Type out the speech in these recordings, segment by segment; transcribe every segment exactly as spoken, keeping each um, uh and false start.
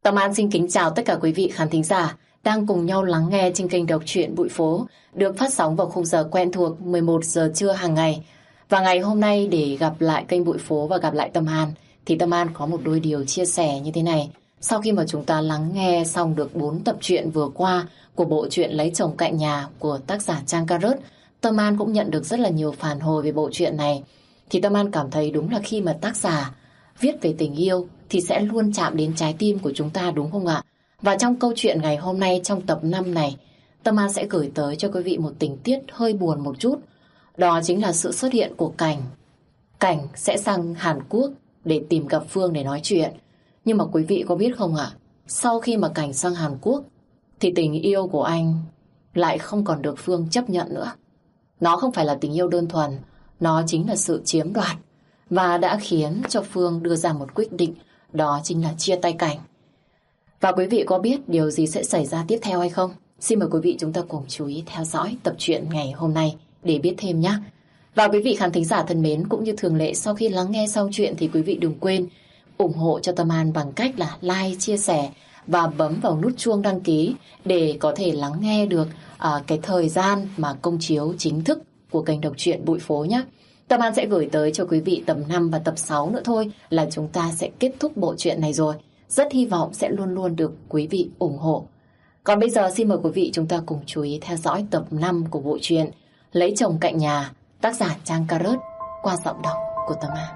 Tâm An xin kính chào tất cả quý vị khán thính giả đang cùng nhau lắng nghe trên kênh đọc truyện Bụi Phố được phát sóng vào khung giờ quen thuộc mười một giờ trưa hàng ngày. Và ngày hôm nay để gặp lại kênh Bụi Phố và gặp lại Tâm An thì Tâm An có một đôi điều chia sẻ như thế này. Sau khi mà chúng ta lắng nghe xong được bốn tập truyện vừa qua của bộ truyện Lấy Chồng Cạnh Nhà của tác giả Trang Carrot, Tâm An cũng nhận được rất là nhiều phản hồi về bộ truyện này. Thì Tâm An cảm thấy đúng là khi mà tác giả viết về tình yêu thì sẽ luôn chạm đến trái tim của chúng ta, đúng không ạ? Và trong câu chuyện ngày hôm nay, trong tập năm này, Tâm An sẽ gửi tới cho quý vị một tình tiết hơi buồn một chút. Đó chính là sự xuất hiện của Cảnh. Cảnh sẽ sang Hàn Quốc để tìm gặp Phương để nói chuyện. Nhưng mà quý vị có biết không ạ? Sau khi mà Cảnh sang Hàn Quốc thì tình yêu của anh lại không còn được Phương chấp nhận nữa. Nó không phải là tình yêu đơn thuần, nó chính là sự chiếm đoạt. Và đã khiến cho Phương đưa ra một quyết định, đó chính là chia tay Cảnh. Và quý vị có biết điều gì sẽ xảy ra tiếp theo hay không? Xin mời quý vị chúng ta cùng chú ý theo dõi tập truyện ngày hôm nay để biết thêm nhé. Và quý vị khán thính giả thân mến, cũng như thường lệ, sau khi lắng nghe xong chuyện thì quý vị đừng quên ủng hộ cho Tâm An bằng cách là like, chia sẻ và bấm vào nút chuông đăng ký để có thể lắng nghe được uh, cái thời gian mà công chiếu chính thức của kênh đọc truyện Bụi Phố nhé. Tâm An sẽ gửi tới cho quý vị tập năm và tập sáu nữa thôi là chúng ta sẽ kết thúc bộ truyện này rồi. Rất hy vọng sẽ luôn luôn được quý vị ủng hộ. Còn bây giờ xin mời quý vị chúng ta cùng chú ý theo dõi tập năm của bộ truyện Lấy Chồng Cạnh Nhà, tác giả Trang Carrot qua giọng đọc của Tâm An.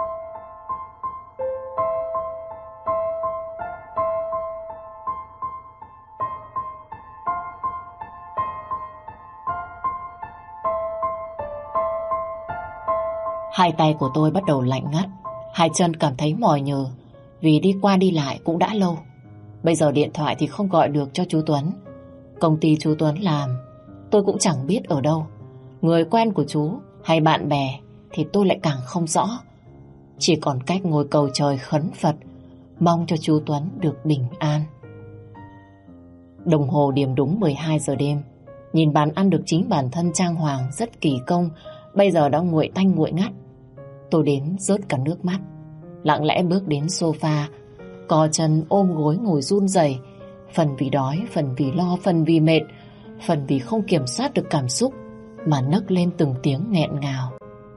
Hai tay của tôi bắt đầu lạnh ngắt, hai chân cảm thấy mỏi nhừ vì đi qua đi lại cũng đã lâu. Bây giờ điện thoại thì không gọi được cho chú Tuấn. Công ty chú Tuấn làm tôi cũng chẳng biết ở đâu. Người quen của chú hay bạn bè thì tôi lại càng không rõ. Chỉ còn cách ngồi cầu trời khấn Phật, mong cho chú Tuấn được bình an. Đồng hồ điểm đúng mười hai giờ đêm. Nhìn bàn ăn được chính bản thân trang hoàng rất kỳ công bây giờ đã nguội tanh nguội ngắt. Tôi đến rớt cả nước mắt, lặng lẽ bước đến sofa, co chân ôm gối ngồi run rẩy, phần vì đói, phần vì lo, phần vì mệt, phần vì không kiểm soát được cảm xúc mà nấc lên từng tiếng nghẹn ngào.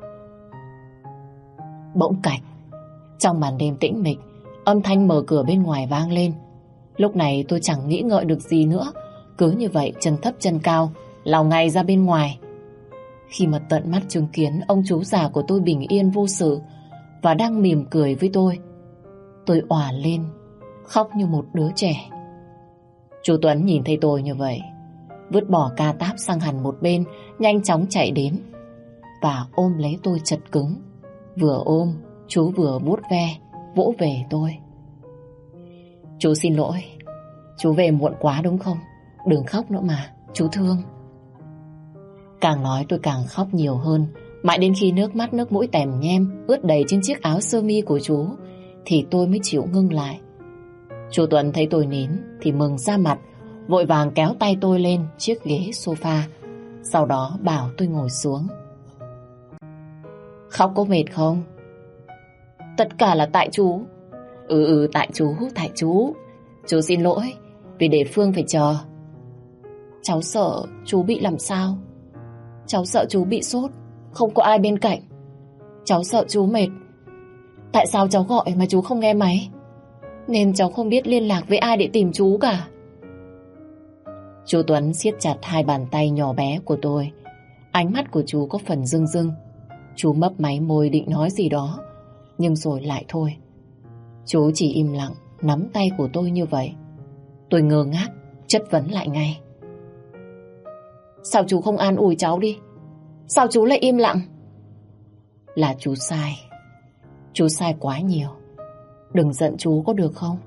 Bỗng cạch, trong màn đêm tĩnh mịch, âm thanh mở cửa bên ngoài vang lên. Lúc này tôi chẳng nghĩ ngợi được gì nữa, cứ như vậy chân thấp chân cao lao ngay ra bên ngoài. Khi mà tận mắt chứng kiến ông chú già của tôi bình yên vô sự và đang mỉm cười với tôi, tôi òa lên, khóc như một đứa trẻ. Chú Tuấn nhìn thấy tôi như vậy, vứt bỏ ca táp sang hẳn một bên, nhanh chóng chạy đến và ôm lấy tôi chật cứng. Vừa ôm, chú vừa vuốt ve, vỗ về tôi. Chú xin lỗi, chú về muộn quá đúng không? Đừng khóc nữa mà, chú thương. Càng nói tôi càng khóc nhiều hơn, mãi đến khi nước mắt nước mũi tèm nhem ướt đầy trên chiếc áo sơ mi của chú thì tôi mới chịu ngưng lại. Chú Tuấn thấy tôi nín thì mừng ra mặt, vội vàng kéo tay tôi lên chiếc ghế sofa, sau đó bảo tôi ngồi xuống. Khóc có mệt không? Tất cả là tại chú. Ừ ừ tại chú, tại chú. Chú xin lỗi vì để Phương phải chờ. Cháu sợ chú bị làm sao. Cháu sợ chú bị sốt, không có ai bên cạnh. Cháu sợ chú mệt. Tại sao cháu gọi mà chú không nghe máy? Nên cháu không biết liên lạc với ai để tìm chú cả. Chú Tuấn siết chặt hai bàn tay nhỏ bé của tôi. Ánh mắt của chú có phần rưng rưng. Chú mấp máy môi định nói gì đó, nhưng rồi lại thôi. Chú chỉ im lặng nắm tay của tôi như vậy. Tôi ngơ ngác chất vấn lại ngay. Sao chú không an ủi cháu đi? Sao chú lại im lặng? Là chú sai. Chú sai quá nhiều. Đừng giận chú có được không?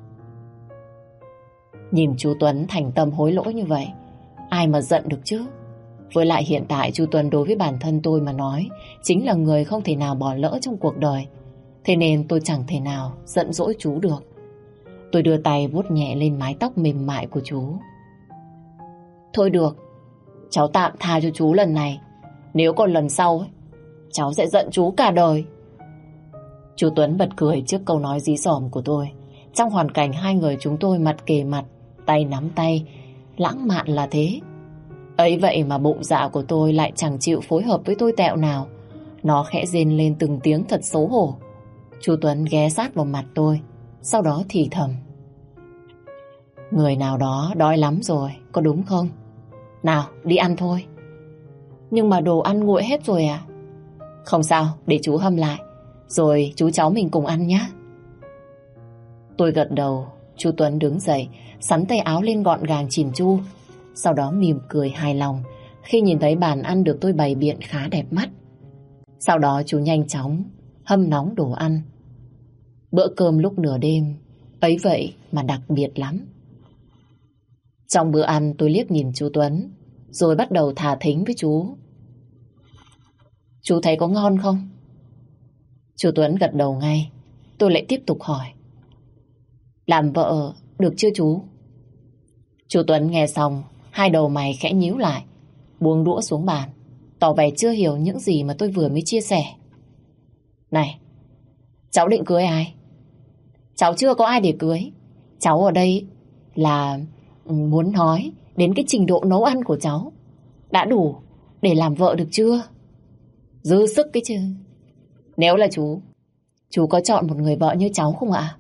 Nhìn chú Tuấn thành tâm hối lỗi như vậy, ai mà giận được chứ? Với lại hiện tại chú Tuấn đối với bản thân tôi mà nói chính là người không thể nào bỏ lỡ trong cuộc đời. Thế nên tôi chẳng thể nào giận dỗi chú được. Tôi đưa tay vuốt nhẹ lên mái tóc mềm mại của chú. Thôi được, cháu tạm tha cho chú lần này. Nếu còn lần sau ấy, cháu sẽ giận chú cả đời. Chú Tuấn bật cười trước câu nói dí dỏm của tôi. Trong hoàn cảnh hai người chúng tôi mặt kề mặt, tay nắm tay, lãng mạn là thế. Ấy vậy mà bụng dạ của tôi lại chẳng chịu phối hợp với tôi tẹo nào. Nó khẽ rên lên từng tiếng thật xấu hổ. Chú Tuấn ghé sát vào mặt tôi, sau đó thì thầm: người nào đó đói lắm rồi, có đúng không? Nào, đi ăn thôi. Nhưng mà đồ ăn nguội hết rồi à? Không sao, để chú hâm lại, rồi chú cháu mình cùng ăn nhé. Tôi gật đầu. Chú Tuấn đứng dậy, xắn tay áo lên gọn gàng chỉn chu, sau đó mỉm cười hài lòng khi nhìn thấy bàn ăn được tôi bày biện khá đẹp mắt. Sau đó chú nhanh chóng hâm nóng đồ ăn. Bữa cơm lúc nửa đêm ấy vậy mà đặc biệt lắm. Trong bữa ăn tôi liếc nhìn chú Tuấn, rồi bắt đầu thả thính với chú. Chú thấy có ngon không? Chú Tuấn gật đầu ngay. Tôi lại tiếp tục hỏi: làm vợ được chưa chú? Chú Tuấn nghe xong, hai đầu mày khẽ nhíu lại, buông đũa xuống bàn, tỏ vẻ chưa hiểu những gì mà tôi vừa mới chia sẻ. Này, cháu định cưới ai? Cháu chưa có ai để cưới. Cháu ở đây là muốn nói đến cái trình độ nấu ăn của cháu đã đủ để làm vợ được chưa? Dư sức cái chứ. Nếu là chú, chú có chọn một người vợ như cháu không ạ?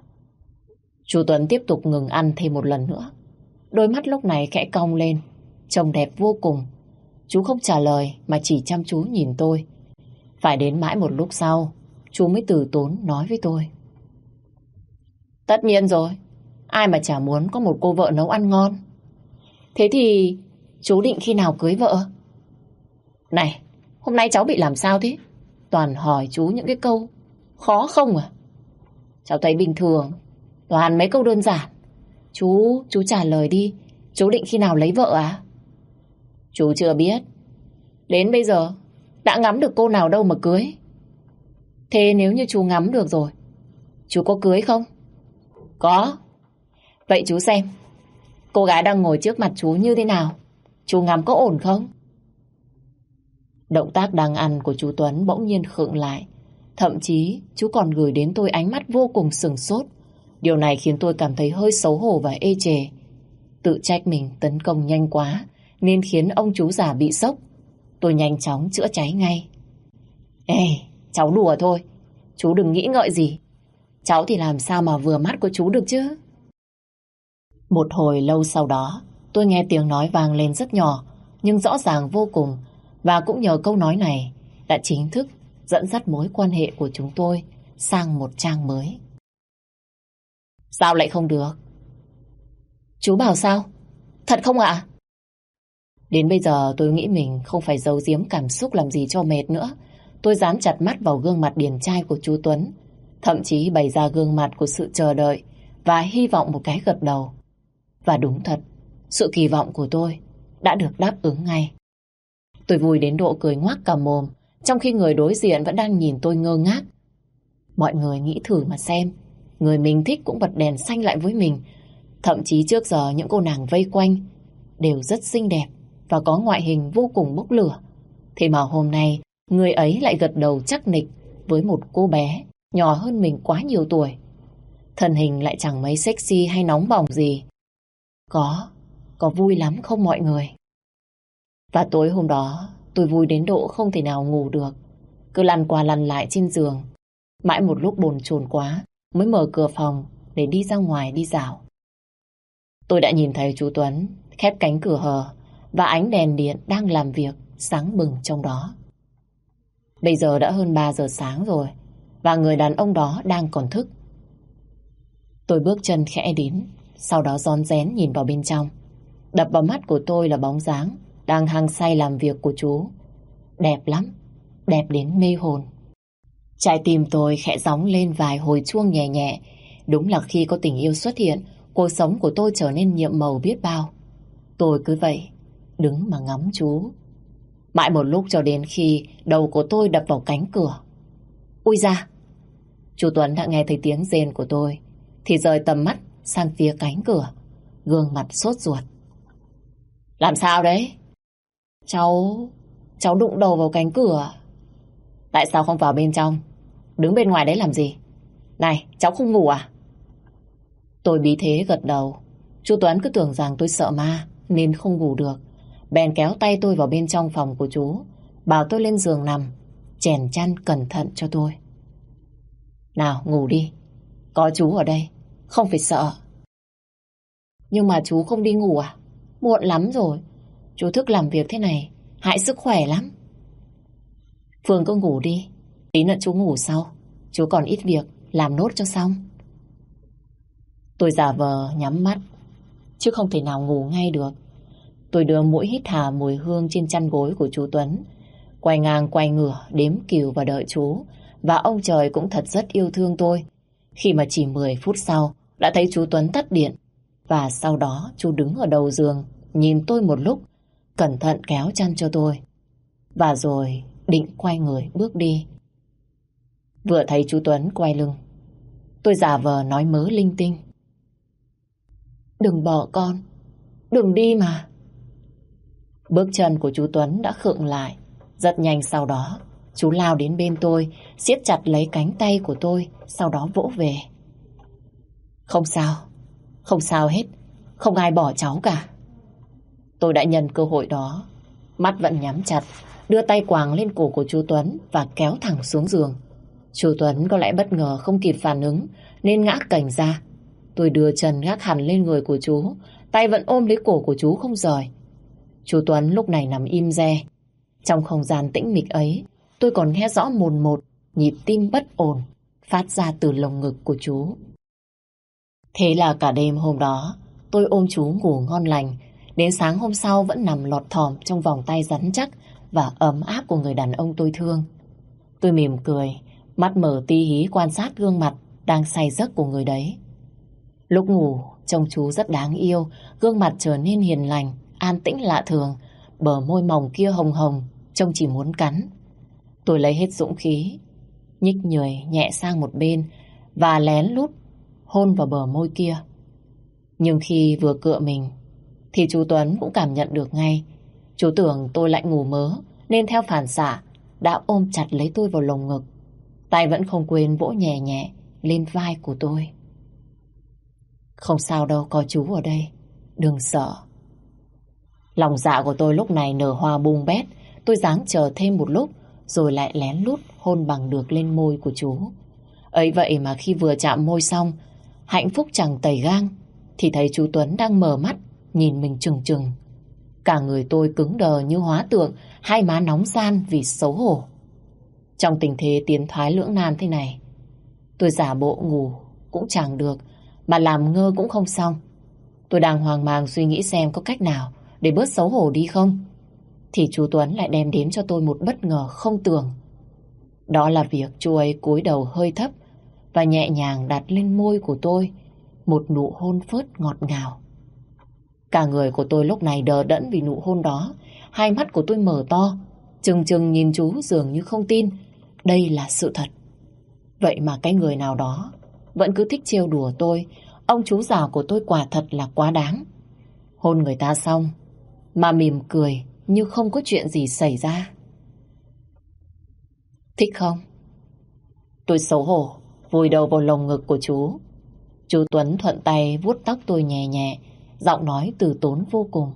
Chú Tuấn tiếp tục ngừng ăn thêm một lần nữa. Đôi mắt lúc này khẽ cong lên, trông đẹp vô cùng. Chú không trả lời mà chỉ chăm chú nhìn tôi. Phải đến mãi một lúc sau, chú mới từ tốn nói với tôi: tất nhiên rồi, ai mà chả muốn có một cô vợ nấu ăn ngon. Thế thì chú định khi nào cưới vợ? Này, hôm nay cháu bị làm sao thế? Toàn hỏi chú những cái câu khó không à? Cháu thấy bình thường, toàn mấy câu đơn giản. Chú, chú trả lời đi. Chú định khi nào lấy vợ à? Chú chưa biết. Đến bây giờ đã ngắm được cô nào đâu mà cưới. Thế nếu như chú ngắm được rồi, chú có cưới không? Có. Vậy chú xem cô gái đang ngồi trước mặt chú như thế nào, chú ngắm có ổn không? Động tác đang ăn của chú Tuấn bỗng nhiên khựng lại. Thậm chí chú còn gửi đến tôi ánh mắt vô cùng sửng sốt. Điều này khiến tôi cảm thấy hơi xấu hổ và ê chề. Tự trách mình tấn công nhanh quá nên khiến ông chú già bị sốc. Tôi nhanh chóng chữa cháy ngay. Ê, cháu đùa thôi, chú đừng nghĩ ngợi gì. Cháu thì làm sao mà vừa mắt của chú được chứ? Một hồi lâu sau đó, tôi nghe tiếng nói vang lên rất nhỏ, nhưng rõ ràng vô cùng. Và cũng nhờ câu nói này đã chính thức dẫn dắt mối quan hệ của chúng tôi sang một trang mới. Sao lại không được? Chú bảo sao? Thật không ạ? Đến bây giờ tôi nghĩ mình không phải giấu giếm cảm xúc làm gì cho mệt nữa. Tôi dán chặt mắt vào gương mặt điển trai của chú Tuấn, thậm chí bày ra gương mặt của sự chờ đợi và hy vọng một cái gật đầu. Và đúng thật, sự kỳ vọng của tôi đã được đáp ứng ngay. Tôi vui đến độ cười ngoác cả mồm, trong khi người đối diện vẫn đang nhìn tôi ngơ ngác. Mọi người nghĩ thử mà xem, người mình thích cũng bật đèn xanh lại với mình. Thậm chí trước giờ những cô nàng vây quanh đều rất xinh đẹp và có ngoại hình vô cùng bốc lửa. Thế mà hôm nay người ấy lại gật đầu chắc nịch với một cô bé nhỏ hơn mình quá nhiều tuổi. Thân hình lại chẳng mấy sexy hay nóng bỏng gì. Có, có vui lắm không mọi người? Và tối hôm đó tôi vui đến độ không thể nào ngủ được, cứ lăn qua lăn lại trên giường. Mãi một lúc bồn chồn quá mới mở cửa phòng để đi ra ngoài đi dạo. Tôi đã nhìn thấy chú Tuấn khép cánh cửa hờ và ánh đèn điện đang làm việc sáng bừng trong đó. Bây giờ đã hơn ba giờ sáng rồi và người đàn ông đó đang còn thức. Tôi bước chân khẽ đến, sau đó rón rén nhìn vào bên trong. Đập vào mắt của tôi là bóng dáng đang hăng say làm việc của chú. Đẹp lắm, đẹp đến mê hồn. Trái tim tôi khẽ gióng lên vài hồi chuông nhẹ nhẹ. Đúng là khi có tình yêu xuất hiện, cuộc sống của tôi trở nên nhiệm màu biết bao. Tôi cứ vậy đứng mà ngắm chú. Mãi một lúc cho đến khi đầu của tôi đập vào cánh cửa. Ui da! Chú Tuấn đã nghe thấy tiếng rên của tôi thì rời tầm mắt sang phía cánh cửa, gương mặt sốt ruột. Làm sao đấy? Cháu... cháu đụng đầu vào cánh cửa. Tại sao không vào bên trong? Đứng bên ngoài đấy làm gì? Này, cháu không ngủ à? Tôi bí thế gật đầu. Chú Tuấn cứ tưởng rằng tôi sợ ma nên không ngủ được. Bèn kéo tay tôi vào bên trong phòng của chú, bảo tôi lên giường nằm, chèn chăn cẩn thận cho tôi. Nào ngủ đi, có chú ở đây, không phải sợ. Nhưng mà chú không đi ngủ à? Muộn lắm rồi, chú thức làm việc thế này hại sức khỏe lắm. Phương cứ ngủ đi, tí nữa chú ngủ sau, chú còn ít việc, làm nốt cho xong. Tôi giả vờ nhắm mắt, chứ không thể nào ngủ ngay được. Tôi đưa mũi hít hà mùi hương trên chăn gối của chú Tuấn, quay ngang quay ngửa đếm cừu và đợi chú. Và ông trời cũng thật rất yêu thương tôi, khi mà chỉ mười phút sau đã thấy chú Tuấn tắt điện. Và sau đó chú đứng ở đầu giường nhìn tôi một lúc, cẩn thận kéo chăn cho tôi, và rồi định quay người bước đi. Vừa thấy chú Tuấn quay lưng, tôi giả vờ nói mớ linh tinh. Đừng bỏ con, đừng đi mà. Bước chân của chú Tuấn đã khựng lại. Rất nhanh sau đó, chú lao đến bên tôi, siết chặt lấy cánh tay của tôi, sau đó vỗ về. Không sao, không sao hết, không ai bỏ cháu cả. Tôi đã nhân cơ hội đó, mắt vẫn nhắm chặt, đưa tay quàng lên cổ của chú Tuấn và kéo thẳng xuống giường. Chú Tuấn có lẽ bất ngờ không kịp phản ứng nên ngã cành ra. Tôi đưa chân gác hẳn lên người của chú, tay vẫn ôm lấy cổ của chú không rời. Chú Tuấn lúc này nằm im re. Trong không gian tĩnh mịch ấy, tôi còn nghe rõ mồn một nhịp tim bất ổn phát ra từ lồng ngực của chú. Thế là cả đêm hôm đó, tôi ôm chú ngủ ngon lành. Đến sáng hôm sau vẫn nằm lọt thỏm trong vòng tay rắn chắc và ấm áp của người đàn ông tôi thương. Tôi mỉm cười, mắt mở tí hí quan sát gương mặt đang say giấc của người đấy. Lúc ngủ, trông chú rất đáng yêu, gương mặt trở nên hiền lành, an tĩnh lạ thường, bờ môi mỏng kia hồng hồng, trông chỉ muốn cắn. Tôi lấy hết dũng khí, nhích nhười nhẹ sang một bên và lén lút hôn vào bờ môi kia. Nhưng khi vừa cựa mình, thì chú Tuấn cũng cảm nhận được ngay. Chú tưởng tôi lại ngủ mớ, nên theo phản xạ đã ôm chặt lấy tôi vào lồng ngực. Tay vẫn không quên vỗ nhẹ nhẹ lên vai của tôi. Không sao đâu, có chú ở đây, đừng sợ. Lòng dạ của tôi lúc này nở hoa bung bét. Tôi giáng chờ thêm một lúc, rồi lại lén lút hôn bằng được lên môi của chú. Ấy vậy mà khi vừa chạm môi xong, hạnh phúc chẳng tày gang, thì thấy chú Tuấn đang mở mắt nhìn mình trừng trừng. Cả người tôi cứng đờ như hóa tượng, hai má nóng ran vì xấu hổ. Trong tình thế tiến thoái lưỡng nan thế này, tôi giả bộ ngủ cũng chẳng được, mà làm ngơ cũng không xong. Tôi đang hoang mang suy nghĩ xem có cách nào để bớt xấu hổ đi không, thì chú Tuấn lại đem đến cho tôi một bất ngờ không tưởng. Đó là việc chú ấy cúi đầu hơi thấp và nhẹ nhàng đặt lên môi của tôi một nụ hôn phớt ngọt ngào. Cả người của tôi lúc này đờ đẫn vì nụ hôn đó. Hai mắt của tôi mở to, trừng trừng nhìn chú dường như không tin đây là sự thật. Vậy mà cái người nào đó vẫn cứ thích trêu đùa tôi. Ông chú già của tôi quả thật là quá đáng. Hôn người ta xong mà mỉm cười như không có chuyện gì xảy ra. Thích không? Tôi xấu hổ vùi đầu vào lồng ngực của chú. Chú Tuấn thuận tay vuốt tóc tôi nhẹ nhẹ, giọng nói từ tốn vô cùng.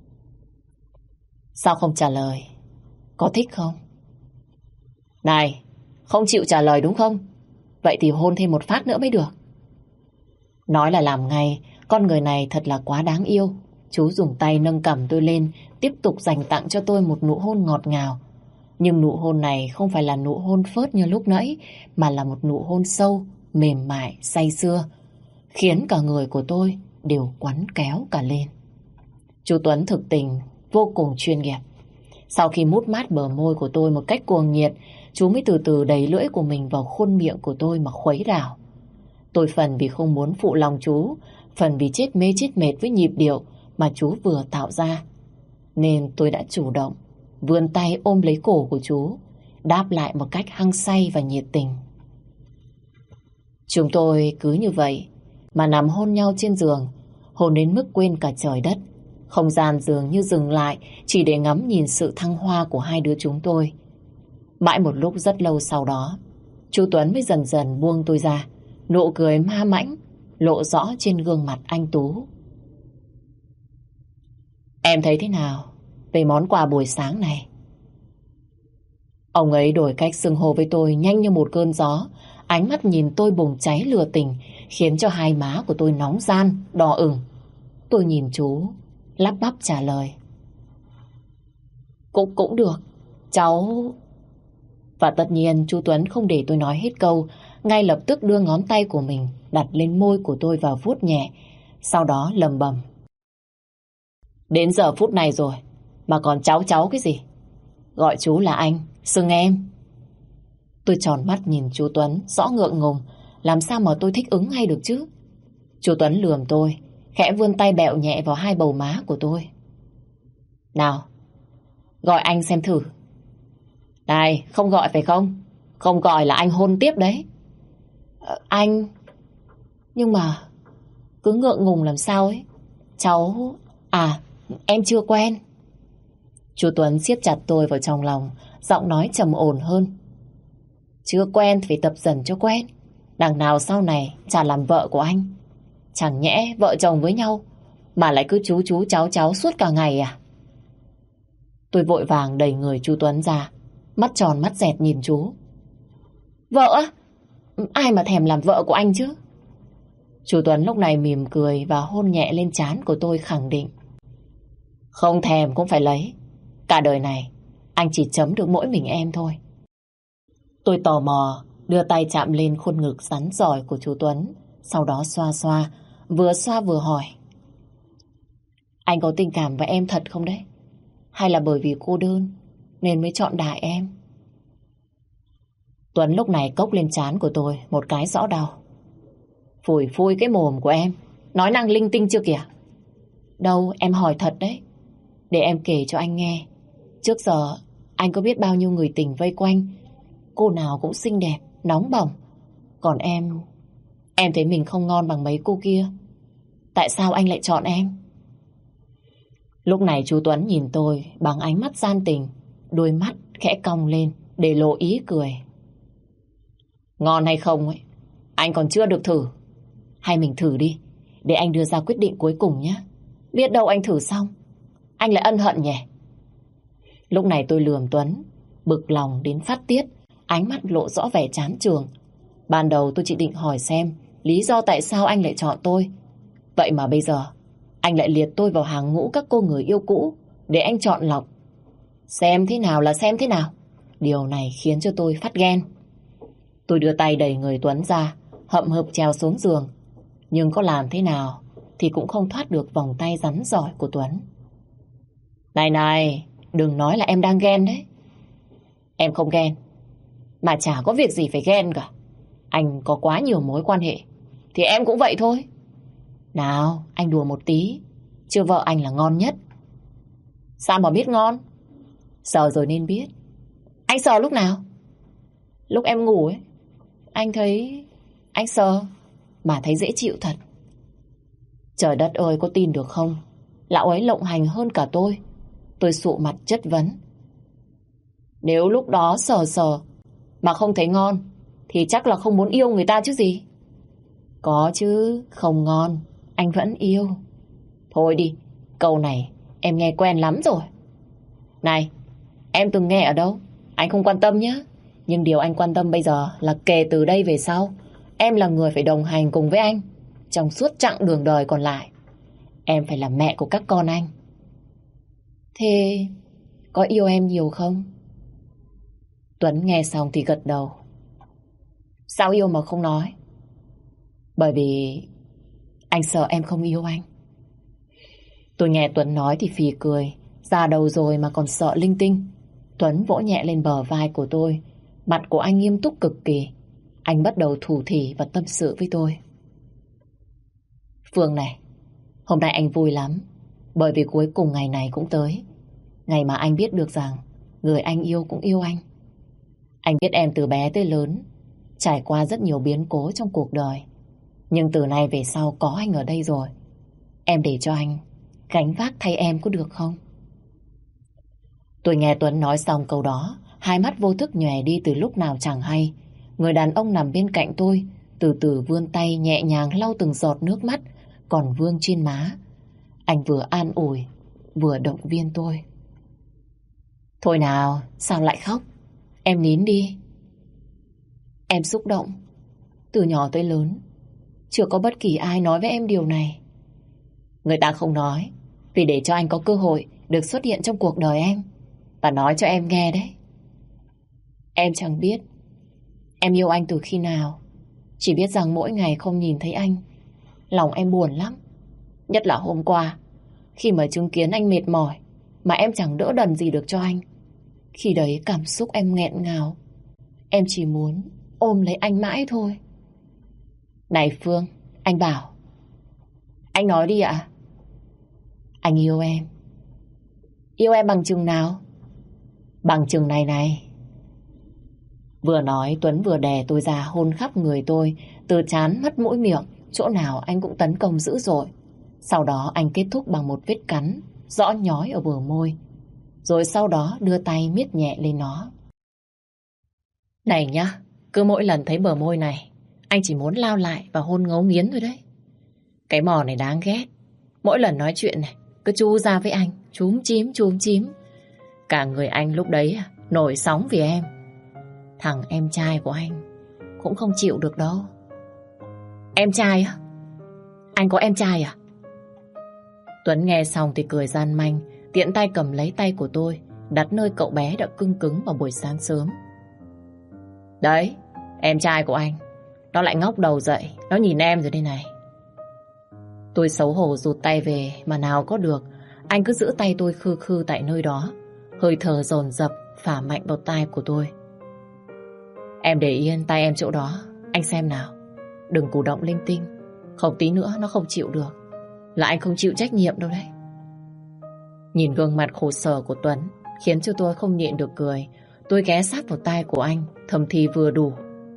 Sao không trả lời? Có thích không? Này, không chịu trả lời đúng không? Vậy thì hôn thêm một phát nữa mới được. Nói là làm ngay, con người này thật là quá đáng yêu. Chú dùng tay nâng cằm tôi lên, tiếp tục dành tặng cho tôi một nụ hôn ngọt ngào. Nhưng nụ hôn này không phải là nụ hôn phớt như lúc nãy, mà là một nụ hôn sâu, mềm mại, say sưa, khiến cả người của tôi đều quắn kéo cả lên. Chú Tuấn thực tình vô cùng chuyên nghiệp. Sau khi mút mát bờ môi của tôi một cách cuồng nhiệt, chú mới từ từ đẩy lưỡi của mình vào khuôn miệng của tôi mà khuấy đảo. Tôi phần vì không muốn phụ lòng chú, phần vì chết mê chết mệt với nhịp điệu mà chú vừa tạo ra, nên tôi đã chủ động vươn tay ôm lấy cổ của chú, đáp lại một cách hăng say và nhiệt tình. Chúng tôi cứ như vậy mà nằm hôn nhau trên giường, hôn đến mức quên cả trời đất. Không gian dường như dừng lại chỉ để ngắm nhìn sự thăng hoa của hai đứa chúng tôi. Mãi một lúc rất lâu sau đó, chú Tuấn mới dần dần buông tôi ra. Nụ cười ma mãnh lộ rõ trên gương mặt anh Tú. Em thấy thế nào về món quà buổi sáng này? Ông ấy đổi cách xưng hô với tôi nhanh như một cơn gió. Ánh mắt nhìn tôi bùng cháy lừa tình, khiến cho hai má của tôi nóng ran, đỏ ửng. Tôi nhìn chú, lắp bắp trả lời. Cũng cũng được, cháu... Và tất nhiên chú Tuấn không để tôi nói hết câu, ngay lập tức đưa ngón tay của mình đặt lên môi của tôi và vuốt nhẹ, sau đó lầm bầm. Đến giờ phút này rồi, mà còn cháu cháu cái gì? Gọi chú là anh, xưng em. Tôi tròn mắt nhìn chú Tuấn, rõ ngượng ngùng, làm sao mà tôi thích ứng hay được chứ? Chú Tuấn lườm tôi, khẽ vươn tay bẹo nhẹ vào hai bầu má của tôi. Nào, gọi anh xem thử. Này, không gọi phải không? Không gọi là anh hôn tiếp đấy. Ờ, anh... Nhưng mà... Cứ ngượng ngùng làm sao ấy. Cháu... À, em chưa quen. Chú Tuấn siết chặt tôi vào trong lòng, giọng nói trầm ổn hơn. Chưa quen thì phải tập dần cho quen. Đằng nào sau này chả làm vợ của anh. Chẳng nhẽ vợ chồng với nhau mà lại cứ chú chú cháu cháu suốt cả ngày à? Tôi vội vàng đẩy người chú Tuấn ra, mắt tròn mắt dẹt nhìn chú. Vợ á? Ai mà thèm làm vợ của anh chứ? Chú Tuấn lúc này mỉm cười và hôn nhẹ lên trán của tôi, khẳng định. Không thèm cũng phải lấy. Cả đời này anh chỉ chấm được mỗi mình em thôi. Tôi tò mò đưa tay chạm lên khuôn ngực rắn rỏi của chú Tuấn, sau đó xoa xoa, vừa xoa vừa hỏi. Anh có tình cảm với em thật không đấy? Hay là bởi vì cô đơn nên mới chọn đại em? Tuấn lúc này cốc lên trán của tôi một cái rõ đau. Phủi phui cái mồm của em, nói năng linh tinh chưa kìa. Đâu, em hỏi thật đấy. Để em kể cho anh nghe. Trước giờ anh có biết bao nhiêu người tình vây quanh, cô nào cũng xinh đẹp, nóng bỏng. Còn em, em thấy mình không ngon bằng mấy cô kia. Tại sao anh lại chọn em? Lúc này chú Tuấn nhìn tôi bằng ánh mắt gian tình, đôi mắt khẽ cong lên để lộ ý cười. Ngon hay không ấy, anh còn chưa được thử. Hay mình thử đi, để anh đưa ra quyết định cuối cùng nhé. Biết đâu anh thử xong anh lại ân hận nhỉ. Lúc này tôi lườm Tuấn, bực lòng đến phát tiết, ánh mắt lộ rõ vẻ chán chường. Ban đầu tôi chỉ định hỏi xem lý do tại sao anh lại chọn tôi. Vậy mà bây giờ anh lại liệt tôi vào hàng ngũ các cô người yêu cũ để anh chọn lọc. Xem thế nào là xem thế nào. Điều này khiến cho tôi phát ghen. Tôi đưa tay đẩy người Tuấn ra, hậm hực trèo xuống giường. Nhưng có làm thế nào thì cũng không thoát được vòng tay rắn rỏi của Tuấn. Này này, đừng nói là em đang ghen đấy. Em không ghen, mà chả có việc gì phải ghen cả. Anh có quá nhiều mối quan hệ, thì em cũng vậy thôi. Nào, anh đùa một tí, chứ vợ anh là ngon nhất. Sao mà biết ngon? Sờ rồi nên biết. Anh sờ lúc nào? Lúc em ngủ ấy, anh thấy anh sờ mà thấy dễ chịu thật. Trời đất ơi, có tin được không? Lão ấy lộng hành hơn cả tôi. Tôi sụ mặt chất vấn. Nếu lúc đó sờ sờ mà không thấy ngon thì chắc là không muốn yêu người ta chứ gì. Có chứ, không ngon anh vẫn yêu. Thôi đi, câu này em nghe quen lắm rồi. Này, em từng nghe ở đâu? Anh không quan tâm nhé. Nhưng điều anh quan tâm bây giờ là kể từ đây về sau, em là người phải đồng hành cùng với anh trong suốt chặng đường đời còn lại. Em phải là mẹ của các con anh. Thế có yêu em nhiều không? Tuấn nghe xong thì gật đầu. Sao yêu mà không nói? Bởi vì anh sợ em không yêu anh. Tôi nghe Tuấn nói thì phì cười. Già đầu rồi mà còn sợ linh tinh. Tuấn vỗ nhẹ lên bờ vai của tôi. Mặt của anh nghiêm túc cực kỳ. Anh bắt đầu thủ thỉ và tâm sự với tôi. Phương này, hôm nay anh vui lắm. Bởi vì cuối cùng ngày này cũng tới. Ngày mà anh biết được rằng người anh yêu cũng yêu anh. Anh biết em từ bé tới lớn, trải qua rất nhiều biến cố trong cuộc đời. Nhưng từ nay về sau có anh ở đây rồi, em để cho anh gánh vác thay em có được không? Tôi nghe Tuấn nói xong câu đó, hai mắt vô thức nhòe đi từ lúc nào chẳng hay. Người đàn ông nằm bên cạnh tôi từ từ vươn tay nhẹ nhàng lau từng giọt nước mắt còn vương trên má. Anh vừa an ủi, vừa động viên tôi. Thôi nào, sao lại khóc? Em nín đi. Em xúc động. Từ nhỏ tới lớn, chưa có bất kỳ ai nói với em điều này. Người ta không nói, vì để cho anh có cơ hội được xuất hiện trong cuộc đời em, và nói cho em nghe đấy. Em chẳng biết em yêu anh từ khi nào. Chỉ biết rằng mỗi ngày không nhìn thấy anh, lòng em buồn lắm. Nhất là hôm qua, khi mà chứng kiến anh mệt mỏi mà em chẳng đỡ đần gì được cho anh. Khi đấy cảm xúc em nghẹn ngào. Em chỉ muốn ôm lấy anh mãi thôi. Này Phương, anh bảo. Anh nói đi ạ. Anh yêu em. Yêu em bằng chừng nào? Bằng chừng này này. Vừa nói Tuấn vừa đè tôi ra hôn khắp người tôi, từ trán mắt mũi miệng, chỗ nào anh cũng tấn công dữ dội. Sau đó anh kết thúc bằng một vết cắn rõ nhói ở bờ môi, rồi sau đó đưa tay miết nhẹ lên nó. Này nhá, cứ mỗi lần thấy bờ môi này, anh chỉ muốn lao lại và hôn ngấu nghiến thôi đấy. Cái mò này đáng ghét. Mỗi lần nói chuyện này, cứ chu ra với anh, chúm chím chúm chím. Cả người anh lúc đấy nổi sóng vì em. Thằng em trai của anh cũng không chịu được đâu. Em trai á? Anh có em trai à? Tuấn nghe xong thì cười gian manh, tiện tay cầm lấy tay của tôi, đặt nơi cậu bé đã cưng cứng vào buổi sáng sớm. Đấy, em trai của anh. Nó lại ngóc đầu dậy, nó nhìn em rồi đây này. Tôi xấu hổ rụt tay về mà nào có được. Anh cứ giữ tay tôi khư khư tại nơi đó. Hơi thở dồn dập phả mạnh vào tai của tôi. Em để yên tay em chỗ đó, anh xem nào. Đừng cử động linh tinh, không tí nữa nó không chịu được, là anh không chịu trách nhiệm đâu đấy. Nhìn gương mặt khổ sở của Tuấn khiến cho tôi không nhịn được cười. Tôi ghé sát vào tai của anh, thầm thì vừa đủ.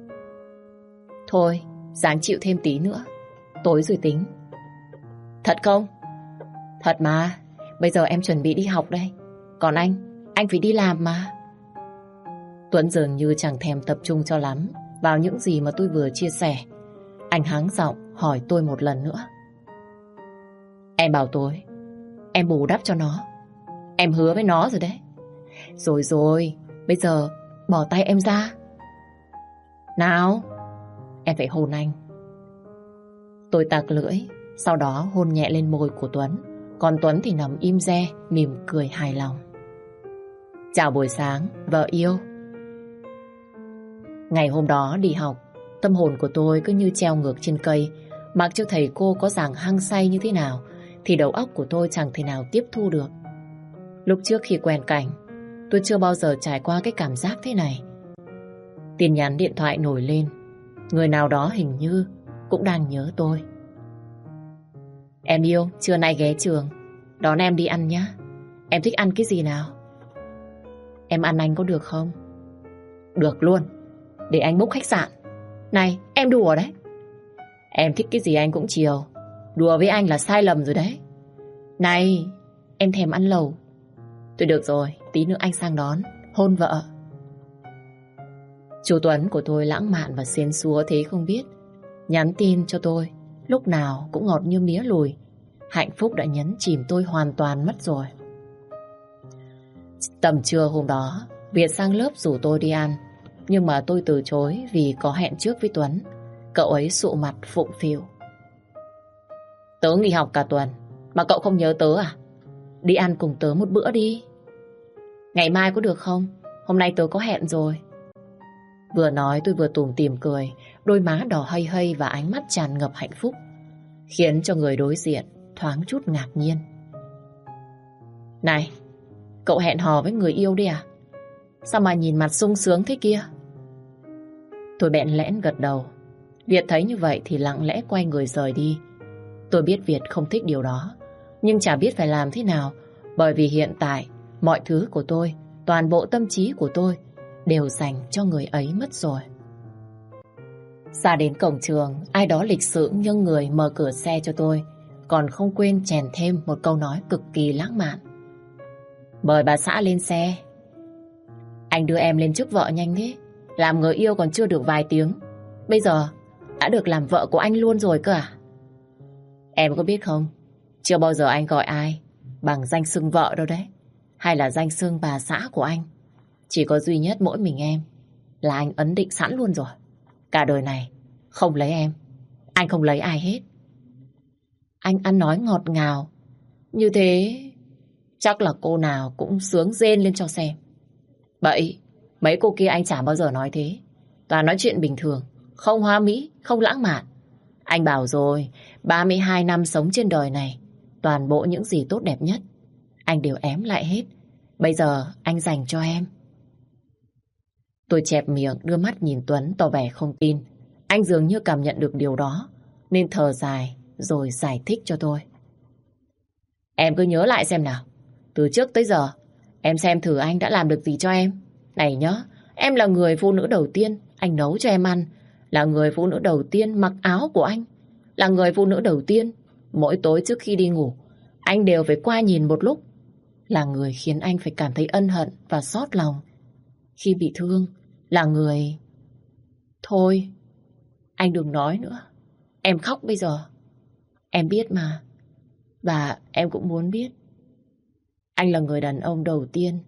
Thôi, ráng chịu thêm tí nữa, tối rồi tính. Thật không? Thật mà, bây giờ em chuẩn bị đi học đây. Còn anh, anh phải đi làm mà. Tuấn dường như chẳng thèm tập trung cho lắm vào những gì mà tôi vừa chia sẻ. Anh hắng giọng hỏi tôi một lần nữa. Em bảo tôi, em bù đắp cho nó. Em hứa với nó rồi đấy. Rồi rồi, bây giờ bỏ tay em ra. Nào, em phải hôn anh. Tôi tặc lưỡi, sau đó hôn nhẹ lên môi của Tuấn. Còn Tuấn thì nằm im re, mỉm cười hài lòng. Chào buổi sáng, vợ yêu. Ngày hôm đó đi học, tâm hồn của tôi cứ như treo ngược trên cây. Mặc cho thầy cô có giảng hăng say như thế nào thì đầu óc của tôi chẳng thể nào tiếp thu được. Lúc trước khi quen Cảnh, tôi chưa bao giờ trải qua cái cảm giác thế này. Tin nhắn điện thoại nổi lên. Người nào đó hình như cũng đang nhớ tôi. Em yêu, trưa nay ghé trường, đón em đi ăn nhá. Em thích ăn cái gì nào? Em ăn anh có được không? Được luôn, để anh book khách sạn. Này, em đùa đấy. Em thích cái gì anh cũng chiều. Đùa với anh là sai lầm rồi đấy. Này, em thèm ăn lẩu. Thôi được rồi, tí nữa anh sang đón, hôn vợ. Chú Tuấn của tôi lãng mạn và xiên xúa thế không biết. Nhắn tin cho tôi, lúc nào cũng ngọt như mía lùi. Hạnh phúc đã nhấn chìm tôi hoàn toàn mất rồi. Tầm trưa hôm đó, Việt sang lớp rủ tôi đi ăn. Nhưng mà tôi từ chối vì có hẹn trước với Tuấn. Cậu ấy sụ mặt phụng phịu. Tớ nghỉ học cả tuần mà cậu không nhớ tớ à? Đi ăn cùng tớ một bữa đi. Ngày mai có được không? Hôm nay tớ có hẹn rồi. Vừa nói tôi vừa tủm tỉm cười, đôi má đỏ hây hây và ánh mắt tràn ngập hạnh phúc, khiến cho người đối diện thoáng chút ngạc nhiên. Này, cậu hẹn hò với người yêu đi à? Sao mà nhìn mặt sung sướng thế kia? Tôi bẽn lẽn gật đầu. Việt thấy như vậy thì lặng lẽ quay người rời đi. Tôi biết Việt không thích điều đó, nhưng chả biết phải làm thế nào, bởi vì hiện tại mọi thứ của tôi, toàn bộ tâm trí của tôi đều dành cho người ấy mất rồi. Ra đến cổng trường, ai đó lịch sự nghiêng người mở cửa xe cho tôi, còn không quên chèn thêm một câu nói cực kỳ lãng mạn. Mời bà xã lên xe. Anh đưa em lên trước vợ nhanh thế. Làm người yêu còn chưa được vài tiếng, bây giờ đã được làm vợ của anh luôn rồi cơ à? Em có biết không, chưa bao giờ anh gọi ai bằng danh xưng vợ đâu đấy, hay là danh xưng bà xã của anh. Chỉ có duy nhất mỗi mình em là anh ấn định sẵn luôn rồi. Cả đời này không lấy em, anh không lấy ai hết. Anh ăn nói ngọt ngào như thế, chắc là cô nào cũng sướng rên lên cho xem. Bậy, mấy cô kia anh chả bao giờ nói thế. Toàn nói chuyện bình thường, không hoa mỹ, không lãng mạn. Anh bảo rồi, ba mươi hai năm sống trên đời này, toàn bộ những gì tốt đẹp nhất anh đều ém lại hết. Bây giờ anh dành cho em. Tôi chẹp miệng đưa mắt nhìn Tuấn tỏ vẻ không tin. Anh dường như cảm nhận được điều đó nên thở dài rồi giải thích cho tôi. Em cứ nhớ lại xem nào. Từ trước tới giờ em xem thử anh đã làm được gì cho em. Này nhá, em là người phụ nữ đầu tiên anh nấu cho em ăn, là người phụ nữ đầu tiên mặc áo của anh, là người phụ nữ đầu tiên mỗi tối trước khi đi ngủ anh đều phải qua nhìn một lúc, là người khiến anh phải cảm thấy ân hận và xót lòng khi bị thương, là người... Thôi, anh đừng nói nữa. Em khóc bây giờ. Em biết mà. Và em cũng muốn biết. Anh là người đàn ông đầu tiên.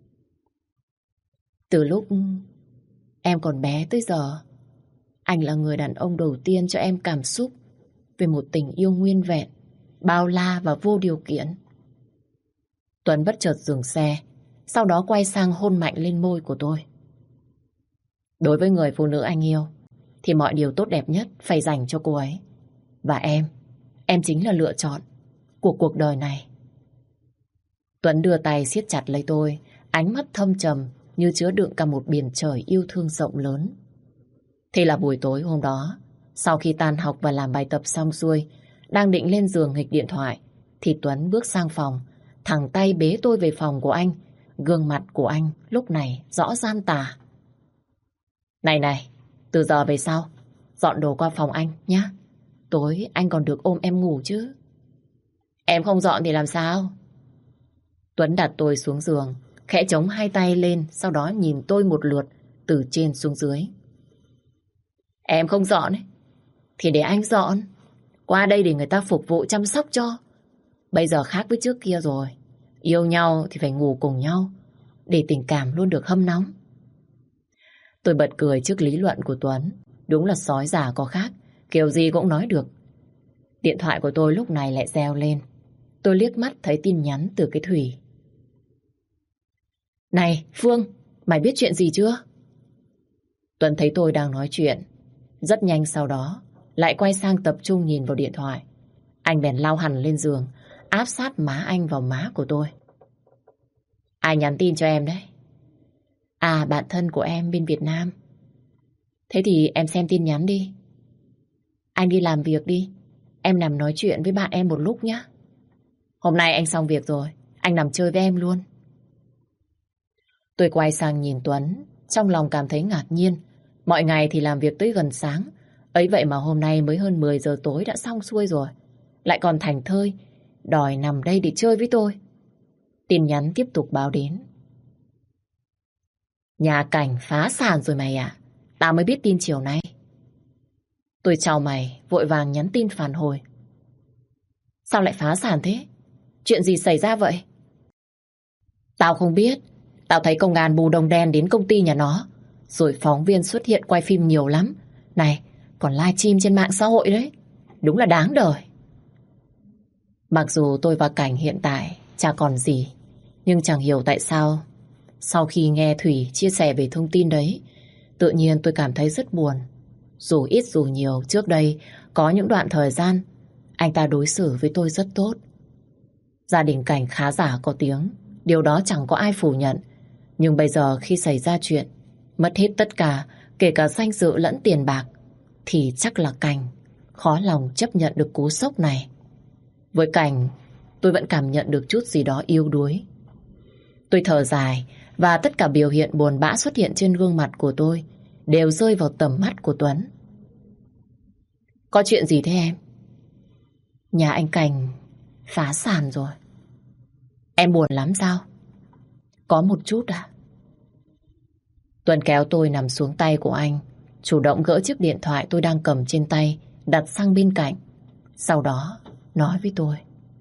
Từ lúc em còn bé tới giờ, anh là người đàn ông đầu tiên cho em cảm xúc về một tình yêu nguyên vẹn, bao la và vô điều kiện. Tuấn bất chợt dừng xe, sau đó quay sang hôn mạnh lên môi của tôi. Đối với người phụ nữ anh yêu thì mọi điều tốt đẹp nhất phải dành cho cô ấy. Và em, em chính là lựa chọn của cuộc đời này. Tuấn đưa tay siết chặt lấy tôi, ánh mắt thâm trầm như chứa đựng cả một biển trời yêu thương rộng lớn. Thế là buổi tối hôm đó, sau khi tan học và làm bài tập xong xuôi, đang định lên giường nghịch điện thoại, thì Tuấn bước sang phòng, thẳng tay bế tôi về phòng của anh. Gương mặt của anh lúc này rõ gian tà. Này này, từ giờ về sau, dọn đồ qua phòng anh nhé. Tối anh còn được ôm em ngủ chứ. Em không dọn thì làm sao? Tuấn đặt tôi xuống giường, khẽ chống hai tay lên, sau đó nhìn tôi một lượt từ trên xuống dưới. Em không dọn ấy, thì để anh dọn. Qua đây để người ta phục vụ chăm sóc cho. Bây giờ khác với trước kia rồi. Yêu nhau thì phải ngủ cùng nhau, để tình cảm luôn được hâm nóng. Tôi bật cười trước lý luận của Tuấn. Đúng là sói già có khác, kiểu gì cũng nói được. Điện thoại của tôi lúc này lại reo lên. Tôi liếc mắt thấy tin nhắn từ cái Thủy. Này Phương, mày biết chuyện gì chưa? Tuấn thấy tôi đang nói chuyện, rất nhanh sau đó lại quay sang tập trung nhìn vào điện thoại. Anh bèn lao hẳn lên giường, áp sát má anh vào má của tôi. Ai nhắn tin cho em đấy? À, bạn thân của em bên Việt Nam. Thế thì em xem tin nhắn đi. Anh đi làm việc đi, em nằm nói chuyện với bạn em một lúc nhé. Hôm nay anh xong việc rồi, anh nằm chơi với em luôn. Tôi quay sang nhìn Tuấn, trong lòng cảm thấy ngạc nhiên. Mọi ngày thì làm việc tới gần sáng, ấy vậy mà hôm nay mới hơn mười giờ tối đã xong xuôi rồi. Lại còn thảnh thơi đòi nằm đây để chơi với tôi. Tin nhắn tiếp tục báo đến. Nhà Cảnh phá sản rồi mày ạ. Tao mới biết tin chiều nay. Tôi chào mày, vội vàng nhắn tin phản hồi. Sao lại phá sản thế? Chuyện gì xảy ra vậy? Tao không biết. Tao thấy công an bù đồng đen đến công ty nhà nó, rồi phóng viên xuất hiện quay phim nhiều lắm. Này, còn livestream trên mạng xã hội đấy. Đúng là đáng đời. Mặc dù tôi và Cảnh hiện tại chả còn gì, nhưng chẳng hiểu tại sao sau khi nghe Thủy chia sẻ về thông tin đấy, tự nhiên tôi cảm thấy rất buồn. Dù ít dù nhiều, trước đây có những đoạn thời gian anh ta đối xử với tôi rất tốt. Gia đình Cảnh khá giả có tiếng, điều đó chẳng có ai phủ nhận. Nhưng bây giờ khi xảy ra chuyện, mất hết tất cả, kể cả danh dự lẫn tiền bạc, thì chắc là Cảnh khó lòng chấp nhận được cú sốc này. Với Cảnh, tôi vẫn cảm nhận được chút gì đó yếu đuối. Tôi thở dài, và tất cả biểu hiện buồn bã xuất hiện trên gương mặt của tôi đều rơi vào tầm mắt của Tuấn. Có chuyện gì thế em? Nhà anh Cảnh phá sản rồi. Em buồn lắm sao? Có một chút à? Tuấn kéo tôi nằm xuống tay của anh, chủ động gỡ chiếc điện thoại tôi đang cầm trên tay, đặt sang bên cạnh. Sau đó nói với tôi: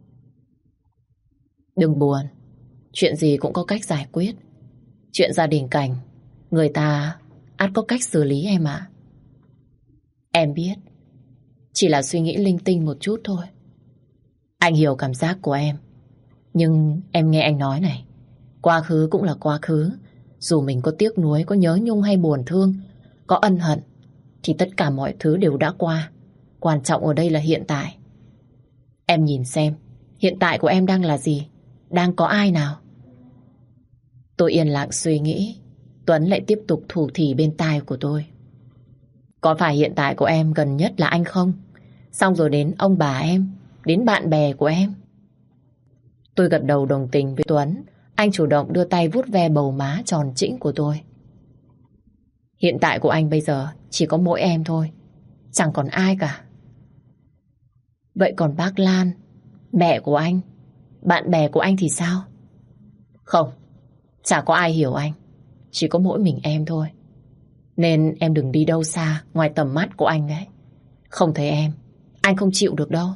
đừng buồn, chuyện gì cũng có cách giải quyết. Chuyện gia đình Cảnh, người ta ắt có cách xử lý em ạ. Em biết, chỉ là suy nghĩ linh tinh một chút thôi. Anh hiểu cảm giác của em, nhưng em nghe anh nói này, quá khứ cũng là quá khứ. Dù mình có tiếc nuối, có nhớ nhung hay buồn thương, có ân hận, thì tất cả mọi thứ đều đã qua. Quan trọng ở đây là hiện tại. Em nhìn xem, hiện tại của em đang là gì? Đang có ai nào? Tôi yên lặng suy nghĩ. Tuấn lại tiếp tục thủ thỉ bên tai của tôi: có phải hiện tại của em gần nhất là anh không? Xong rồi đến ông bà em, đến bạn bè của em. Tôi gật đầu đồng tình với Tuấn. Anh chủ động đưa tay vuốt ve bầu má tròn trĩnh của tôi. Hiện tại của anh bây giờ chỉ có mỗi em thôi, chẳng còn ai cả. Vậy còn bác Lan, mẹ của anh, bạn bè của anh thì sao? Không, chả có ai hiểu anh, chỉ có mỗi mình em thôi. Nên em đừng đi đâu xa ngoài tầm mắt của anh đấy. Không thấy em, anh không chịu được đâu.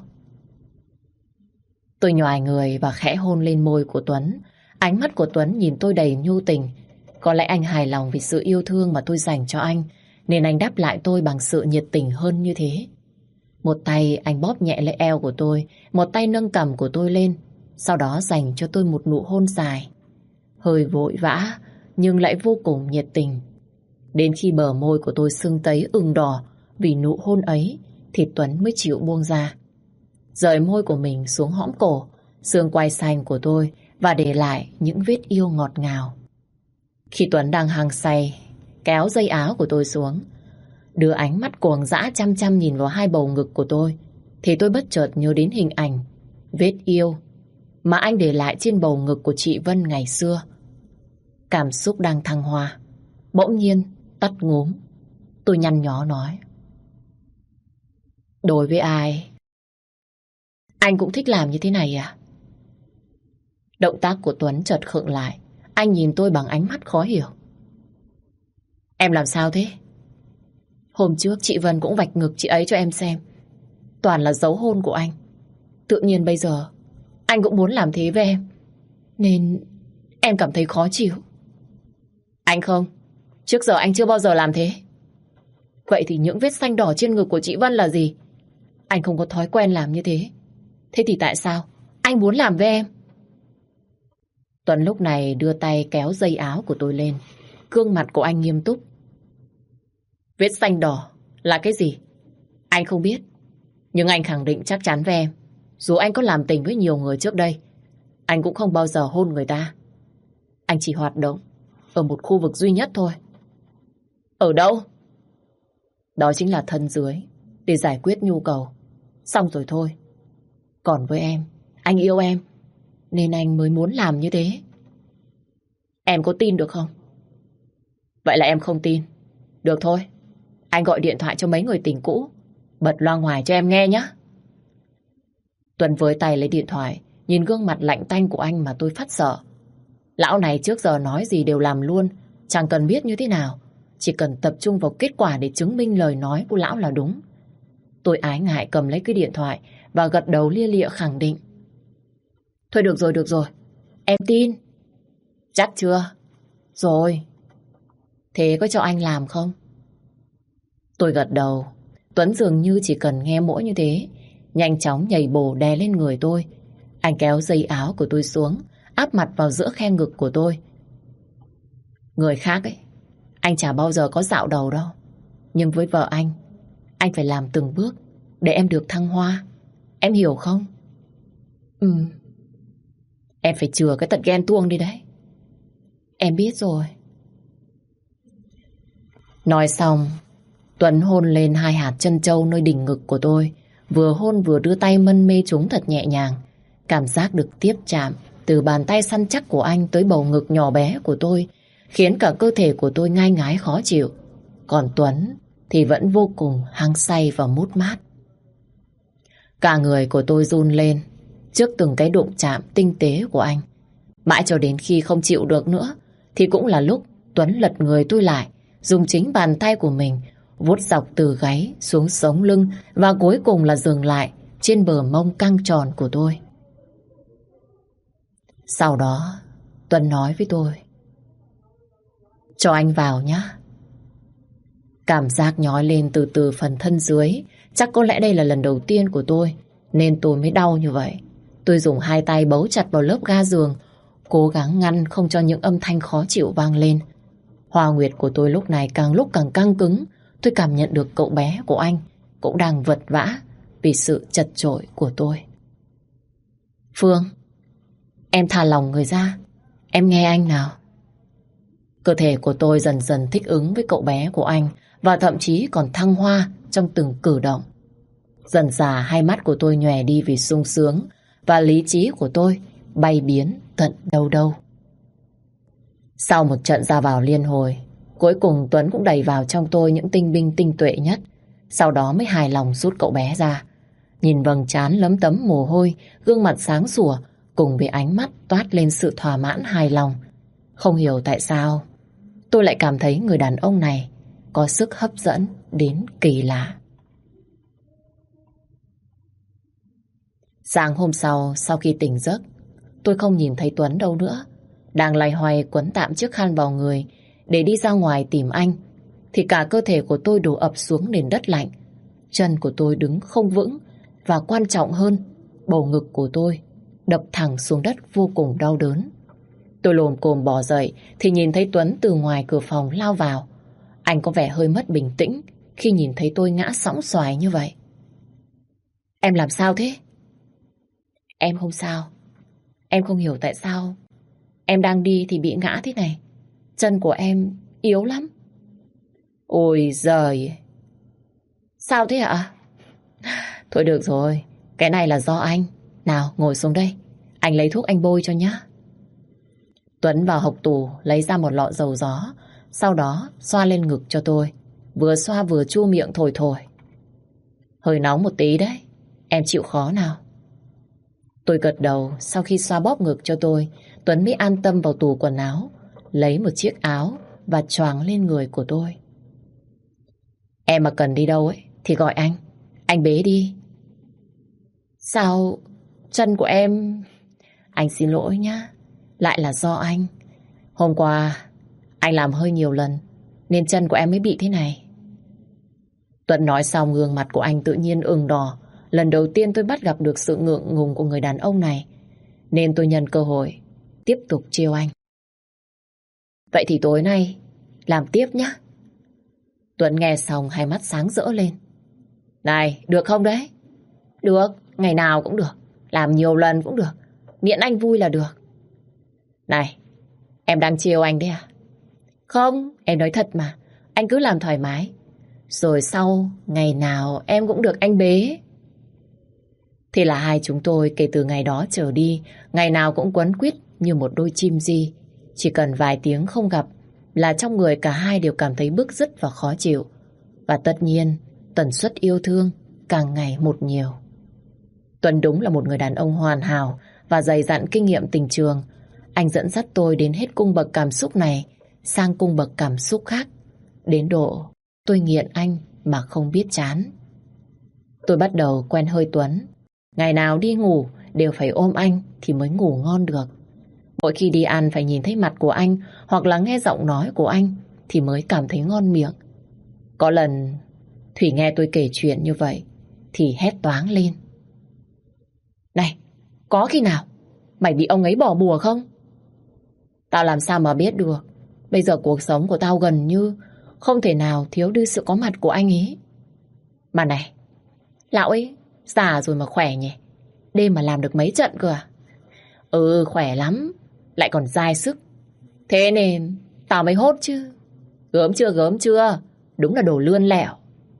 Tôi nhoài người và khẽ hôn lên môi của Tuấn. Ánh mắt của Tuấn nhìn tôi đầy nhu tình. Có lẽ anh hài lòng vì sự yêu thương mà tôi dành cho anh, nên anh đáp lại tôi bằng sự nhiệt tình hơn như thế. Một tay anh bóp nhẹ lấy eo của tôi, một tay nâng cằm của tôi lên, sau đó dành cho tôi một nụ hôn dài. Hơi vội vã, nhưng lại vô cùng nhiệt tình. Đến khi bờ môi của tôi sưng tấy ửng đỏ vì nụ hôn ấy, thì Tuấn mới chịu buông ra. Rời môi của mình xuống hõm cổ, xương quai xanh của tôi, và để lại những vết yêu ngọt ngào. Khi Tuấn đang hăng say, kéo dây áo của tôi xuống, đưa ánh mắt cuồng dã chăm chăm nhìn vào hai bầu ngực của tôi, thì tôi bất chợt nhớ đến hình ảnh vết yêu mà anh để lại trên bầu ngực của chị Vân ngày xưa. Cảm xúc đang thăng hoa, bỗng nhiên tắt ngúm. Tôi nhăn nhó nói: đối với ai, anh cũng thích làm như thế này à? Động tác của Tuấn chợt khựng lại. Anh nhìn tôi bằng ánh mắt khó hiểu. Em làm sao thế? Hôm trước chị Vân cũng vạch ngực chị ấy cho em xem, toàn là dấu hôn của anh. Tự nhiên bây giờ anh cũng muốn làm thế với em, nên em cảm thấy khó chịu. Anh không, trước giờ anh chưa bao giờ làm thế. Vậy thì những vết xanh đỏ trên ngực của chị Vân là gì? Anh không có thói quen làm như thế. Thế thì tại sao anh muốn làm với em? Tuấn lúc này đưa tay kéo dây áo của tôi lên. Gương mặt của anh nghiêm túc. Vết xanh đỏ là cái gì? Anh không biết. Nhưng anh khẳng định chắc chắn với em, dù anh có làm tình với nhiều người trước đây, anh cũng không bao giờ hôn người ta. Anh chỉ hoạt động ở một khu vực duy nhất thôi. Ở đâu? Đó chính là thân dưới, để giải quyết nhu cầu. Xong rồi thôi. Còn với em, anh yêu em, nên anh mới muốn làm như thế. Em có tin được không? Vậy là em không tin. Được thôi, anh gọi điện thoại cho mấy người tình cũ, bật loa ngoài cho em nghe nhé. Tuấn với tay lấy điện thoại, nhìn gương mặt lạnh tanh của anh mà tôi phát sợ. Lão này trước giờ nói gì đều làm luôn, chẳng cần biết như thế nào, chỉ cần tập trung vào kết quả để chứng minh lời nói của lão là đúng. Tôi ái ngại cầm lấy cái điện thoại và gật đầu lia lịa khẳng định. Thôi được rồi, được rồi, em tin. Chắc chưa? Rồi. Thế có cho anh làm không? Tôi gật đầu. Tuấn dường như chỉ cần nghe mỗi như thế, nhanh chóng nhảy bổ đè lên người tôi. Anh kéo dây áo của tôi xuống, áp mặt vào giữa khe ngực của tôi. Người khác ấy, anh chả bao giờ có dạo đầu đâu. Nhưng với vợ anh, anh phải làm từng bước để em được thăng hoa. Em hiểu không? Ừ. Em phải chừa cái tật ghen tuông đi đấy. Em biết rồi. Nói xong, Tuấn hôn lên hai hạt trân châu nơi đỉnh ngực của tôi. Vừa hôn vừa đưa tay mân mê chúng thật nhẹ nhàng. Cảm giác được tiếp chạm từ bàn tay săn chắc của anh tới bầu ngực nhỏ bé của tôi khiến cả cơ thể của tôi ngai ngái khó chịu. Còn Tuấn thì vẫn vô cùng hăng say và mút mát. Cả người của tôi run lên trước từng cái đụng chạm tinh tế của anh. Mãi cho đến khi không chịu được nữa thì cũng là lúc Tuấn lật người tôi lại, dùng chính bàn tay của mình vuốt dọc từ gáy xuống sống lưng và cuối cùng là dừng lại trên bờ mông căng tròn của tôi. Sau đó, Tuấn nói với tôi: cho anh vào nhé. Cảm giác nhói lên từ từ phần thân dưới. Chắc có lẽ đây là lần đầu tiên của tôi nên tôi mới đau như vậy. Tôi dùng hai tay bấu chặt vào lớp ga giường, cố gắng ngăn không cho những âm thanh khó chịu vang lên. Hoa nguyệt của tôi lúc này càng lúc càng căng cứng. Tôi cảm nhận được cậu bé của anh cũng đang vật vã vì sự chật chội của tôi. Phương, em thả lỏng người ra. Em nghe anh nào. Cơ thể của tôi dần dần thích ứng với cậu bé của anh và thậm chí còn thăng hoa trong từng cử động. Dần dà hai mắt của tôi nhòe đi vì sung sướng và lý trí của tôi bay biến tận đâu đâu. Sau một trận ra vào liên hồi, cuối cùng Tuấn cũng đẩy vào trong tôi những tinh binh tinh tuệ nhất. Sau đó mới hài lòng rút cậu bé ra. Nhìn vầng trán lấm tấm mồ hôi, gương mặt sáng sủa cùng với ánh mắt toát lên sự thỏa mãn hài lòng. Không hiểu tại sao tôi lại cảm thấy người đàn ông này có sức hấp dẫn đến kỳ lạ. Sáng hôm sau, sau khi tỉnh giấc, tôi không nhìn thấy Tuấn đâu nữa. Đang loay hoay quấn tạm chiếc khăn vào người để đi ra ngoài tìm anh, thì cả cơ thể của tôi đổ ập xuống nền đất lạnh. Chân của tôi đứng không vững và quan trọng hơn, bầu ngực của tôi đập thẳng xuống đất vô cùng đau đớn. Tôi lồm cồm bò dậy thì nhìn thấy Tuấn từ ngoài cửa phòng lao vào. Anh có vẻ hơi mất bình tĩnh khi nhìn thấy tôi ngã sõng xoài như vậy. Em làm sao thế? Em không sao. Em không hiểu tại sao em đang đi thì bị ngã thế này. Chân của em yếu lắm. Ôi giời. Sao thế ạ? Thôi được rồi, cái này là do anh. Nào ngồi xuống đây, anh lấy thuốc anh bôi cho nhá. Tuấn vào hộc tủ lấy ra một lọ dầu gió, sau đó xoa lên ngực cho tôi. Vừa xoa vừa chu miệng thổi thổi. Hơi nóng một tí đấy, em chịu khó nào. Tôi gật đầu. Sau khi xoa bóp ngực cho tôi, Tuấn mới an tâm vào tủ quần áo, lấy một chiếc áo và choàng lên người của tôi. Em mà cần đi đâu ấy thì gọi anh, anh bế đi. Sao chân của em... Anh xin lỗi nhá, lại là do anh. Hôm qua anh làm hơi nhiều lần nên chân của em mới bị thế này. Tuấn nói xong gương mặt của anh tự nhiên ửng đỏ. Lần đầu tiên tôi bắt gặp được sự ngượng ngùng của người đàn ông này, nên tôi nhân cơ hội tiếp tục trêu anh. Vậy thì tối nay làm tiếp nhá. Tuấn nghe xong hai mắt sáng rỡ lên. Này, được không đấy? Được, ngày nào cũng được, làm nhiều lần cũng được, miễn anh vui là được. Này, em đang trêu anh đấy à? Không, em nói thật mà, anh cứ làm thoải mái. Rồi sau, ngày nào em cũng được anh bế. Thì là hai chúng tôi kể từ ngày đó trở đi, ngày nào cũng quấn quýt như một đôi chim di. Chỉ cần vài tiếng không gặp là trong người cả hai đều cảm thấy bứt rứt và khó chịu. Và tất nhiên, tần suất yêu thương càng ngày một nhiều. Tuấn đúng là một người đàn ông hoàn hảo và dày dặn kinh nghiệm tình trường. Anh dẫn dắt tôi đến hết cung bậc cảm xúc này sang cung bậc cảm xúc khác. Đến độ tôi nghiện anh mà không biết chán. Tôi bắt đầu quen hơi Tuấn. Ngày nào đi ngủ đều phải ôm anh thì mới ngủ ngon được. Mỗi khi đi ăn phải nhìn thấy mặt của anh hoặc là nghe giọng nói của anh thì mới cảm thấy ngon miệng. Có lần Thủy nghe tôi kể chuyện như vậy thì hét toáng lên. Này, có khi nào mày bị ông ấy bỏ bùa không? Tao làm sao mà biết được. Bây giờ cuộc sống của tao gần như không thể nào thiếu đi sự có mặt của anh ấy. Mà này, lão ấy già rồi mà khỏe nhỉ. Đêm mà làm được mấy trận cơ à? Ừ, khỏe lắm, lại còn dai sức. Thế nên tao mới hốt chứ. Gớm chưa gớm chưa, đúng là đồ lươn lẹo.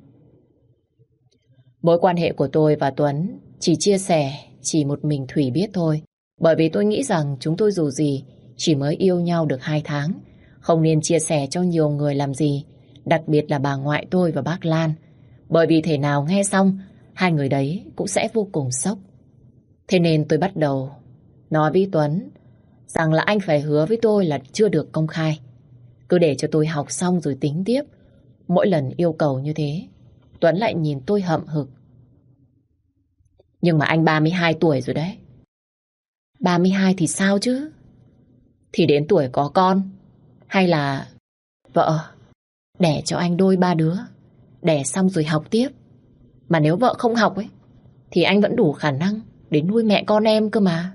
Mối quan hệ của tôi và Tuấn chỉ chia sẻ chỉ một mình Thủy biết thôi. Bởi vì tôi nghĩ rằng chúng tôi dù gì chỉ mới yêu nhau được hai tháng, không nên chia sẻ cho nhiều người làm gì, đặc biệt là bà ngoại tôi và bác Lan. Bởi vì thể nào nghe xong hai người đấy cũng sẽ vô cùng sốc. Thế nên tôi bắt đầu nói với Tuấn rằng là anh phải hứa với tôi là chưa được công khai. Cứ để cho tôi học xong rồi tính tiếp. Mỗi lần yêu cầu như thế, Tuấn lại nhìn tôi hậm hực. Nhưng mà anh ba mươi hai tuổi rồi đấy. ba mươi hai thì sao chứ? Thì đến tuổi có con, hay là vợ, đẻ cho anh đôi ba đứa, đẻ xong rồi học tiếp. Mà nếu vợ không học ấy, thì anh vẫn đủ khả năng để nuôi mẹ con em cơ mà.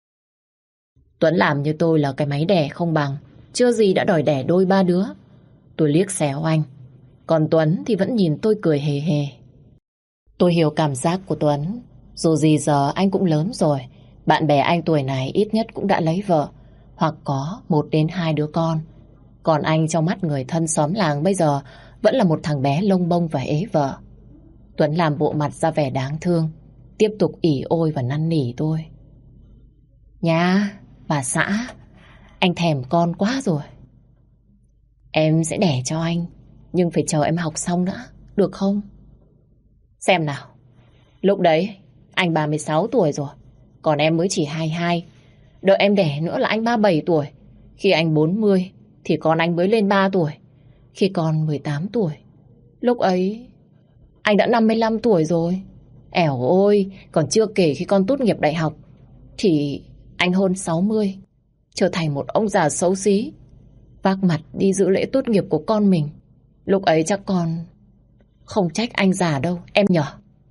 Tuấn làm như tôi là cái máy đẻ không bằng, chưa gì đã đòi đẻ đôi ba đứa. Tôi liếc xéo anh, còn Tuấn thì vẫn nhìn tôi cười hề hề. Tôi hiểu cảm giác của Tuấn. Dù gì giờ anh cũng lớn rồi. Bạn bè anh tuổi này ít nhất cũng đã lấy vợ, hoặc có một đến hai đứa con. Còn anh trong mắt người thân xóm làng bây giờ vẫn là một thằng bé lông bông và ế vợ. Tuấn làm bộ mặt ra vẻ đáng thương, tiếp tục ỉ ôi và năn nỉ tôi. Nha, bà xã, anh thèm con quá rồi. Em sẽ đẻ cho anh, nhưng phải chờ em học xong đã, được không? Xem nào, lúc đấy anh ba mươi sáu tuổi rồi, còn em mới chỉ hai mươi hai. Đợi em đẻ nữa là anh ba mươi bảy tuổi. Khi anh bốn mươi thì con anh mới lên ba tuổi. Khi con mười tám tuổi, lúc ấy anh đã năm mươi lăm tuổi rồi. Ẻo ôi, còn chưa kể khi con tốt nghiệp đại học thì anh hơn sáu mươi, trở thành một ông già xấu xí, vác mặt đi dự lễ tốt nghiệp của con mình. Lúc ấy chắc con không trách anh già đâu, em nhở.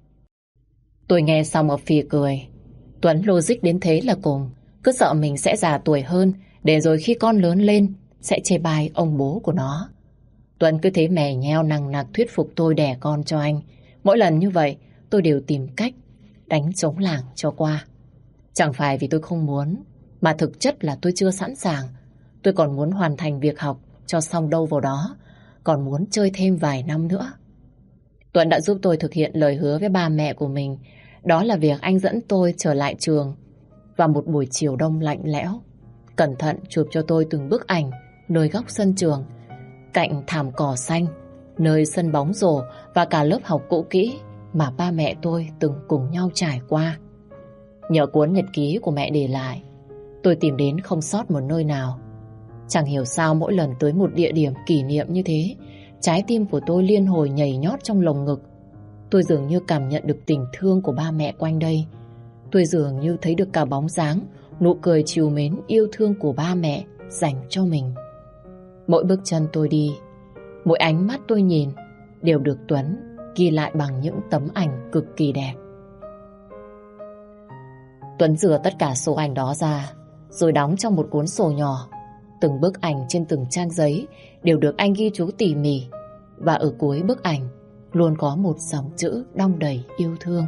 Tôi nghe xong mà phì cười. Tuấn logic đến thế là cùng, cứ sợ mình sẽ già tuổi hơn, để rồi khi con lớn lên sẽ chê bai ông bố của nó. Tuấn cứ thế mè nheo nằng nặc thuyết phục tôi đẻ con cho anh. Mỗi lần như vậy tôi đều tìm cách đánh trống lảng cho qua. Chẳng phải vì tôi không muốn, mà thực chất là tôi chưa sẵn sàng. Tôi còn muốn hoàn thành việc học cho xong đâu vào đó, còn muốn chơi thêm vài năm nữa. Tuấn đã giúp tôi thực hiện lời hứa với ba mẹ của mình. Đó là việc anh dẫn tôi trở lại trường vào một buổi chiều đông lạnh lẽo, cẩn thận chụp cho tôi từng bức ảnh nơi góc sân trường, cạnh thảm cỏ xanh, nơi sân bóng rổ và cả lớp học cũ kỹ mà ba mẹ tôi từng cùng nhau trải qua. Nhờ cuốn nhật ký của mẹ để lại, tôi tìm đến không sót một nơi nào. Chẳng hiểu sao mỗi lần tới một địa điểm kỷ niệm như thế, trái tim của tôi liên hồi nhảy nhót trong lồng ngực. Tôi dường như cảm nhận được tình thương của ba mẹ quanh đây. Tôi dường như thấy được cả bóng dáng, nụ cười trìu mến yêu thương của ba mẹ dành cho mình. Mỗi bước chân tôi đi, mỗi ánh mắt tôi nhìn đều được Tuấn ghi lại bằng những tấm ảnh cực kỳ đẹp. Tuấn rửa tất cả số ảnh đó ra, rồi đóng trong một cuốn sổ nhỏ. Từng bức ảnh trên từng trang giấy đều được anh ghi chú tỉ mỉ, và ở cuối bức ảnh luôn có một dòng chữ đong đầy yêu thương.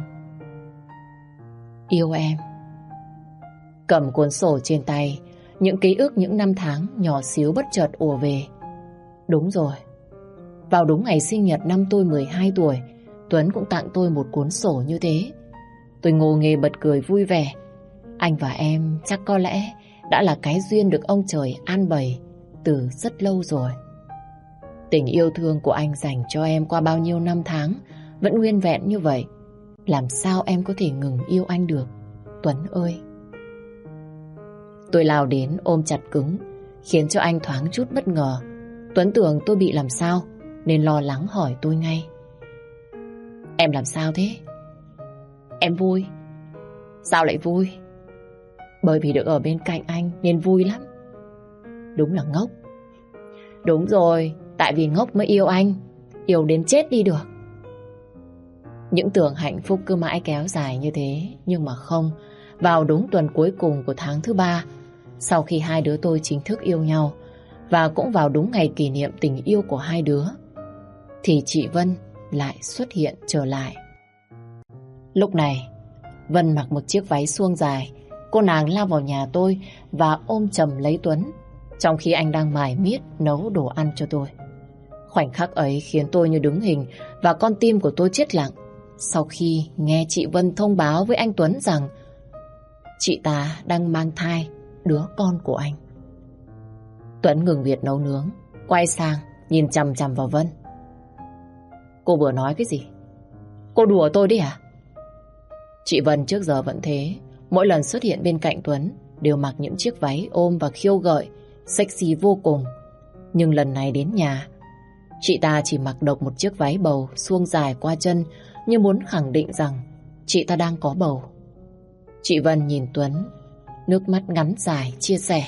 Yêu em. Cầm cuốn sổ trên tay, những ký ức những năm tháng nhỏ xíu bất chợt ùa về. Đúng rồi, vào đúng ngày sinh nhật năm tôi mười hai tuổi, Tuấn cũng tặng tôi một cuốn sổ như thế. Tôi ngô nghê bật cười vui vẻ. Anh và em chắc có lẽ đã là cái duyên được ông trời an bày từ rất lâu rồi. Tình yêu thương của anh dành cho em qua bao nhiêu năm tháng vẫn nguyên vẹn như vậy. Làm sao em có thể ngừng yêu anh được, Tuấn ơi? Tôi lao đến ôm chặt cứng, khiến cho anh thoáng chút bất ngờ. Tuấn tưởng tôi bị làm sao nên lo lắng hỏi tôi ngay. Em làm sao thế? Em vui. Sao lại vui? Bởi vì được ở bên cạnh anh nên vui lắm. Đúng là ngốc. Đúng rồi, tại vì ngốc mới yêu anh, yêu đến chết đi được. Những tưởng hạnh phúc cứ mãi kéo dài như thế, nhưng mà không. Vào đúng tuần cuối cùng của tháng thứ ba, sau khi hai đứa tôi chính thức yêu nhau, và cũng vào đúng ngày kỷ niệm tình yêu của hai đứa, thì chị Vân lại xuất hiện trở lại. Lúc này, Vân mặc một chiếc váy suông dài. Cô nàng lao vào nhà tôi và ôm chầm lấy Tuấn, trong khi anh đang mải miết nấu đồ ăn cho tôi. Khoảnh khắc ấy khiến tôi như đứng hình, và con tim của tôi chết lặng sau khi nghe chị Vân thông báo với anh Tuấn rằng chị ta đang mang thai đứa con của anh. Tuấn ngừng việc nấu nướng, quay sang nhìn chằm chằm vào Vân. Cô vừa nói cái gì? Cô đùa tôi đấy à? Chị Vân trước giờ vẫn thế, mỗi lần xuất hiện bên cạnh Tuấn đều mặc những chiếc váy ôm và khiêu gợi, sexy vô cùng. Nhưng lần này đến nhà, Chị ta chỉ mặc độc một chiếc váy bầu suông dài qua chân như muốn khẳng định rằng chị ta đang có bầu. Chị Vân nhìn Tuấn, nước mắt ngắn dài chia sẻ.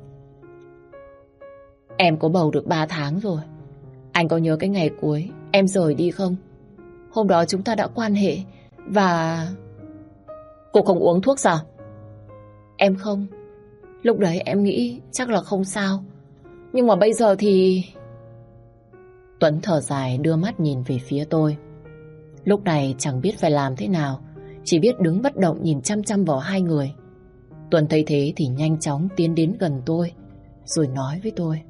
Em có bầu được ba tháng rồi. Anh có nhớ cái ngày cuối em rời đi không? Hôm đó chúng ta đã quan hệ và... Cô không uống thuốc sao? Em không. Lúc đấy em nghĩ chắc là không sao. Nhưng mà bây giờ thì... Tuấn thở dài đưa mắt nhìn về phía tôi. Lúc này chẳng biết phải làm thế nào, chỉ biết đứng bất động nhìn chăm chăm vào hai người. Tuấn thấy thế thì nhanh chóng tiến đến gần tôi, rồi nói với tôi.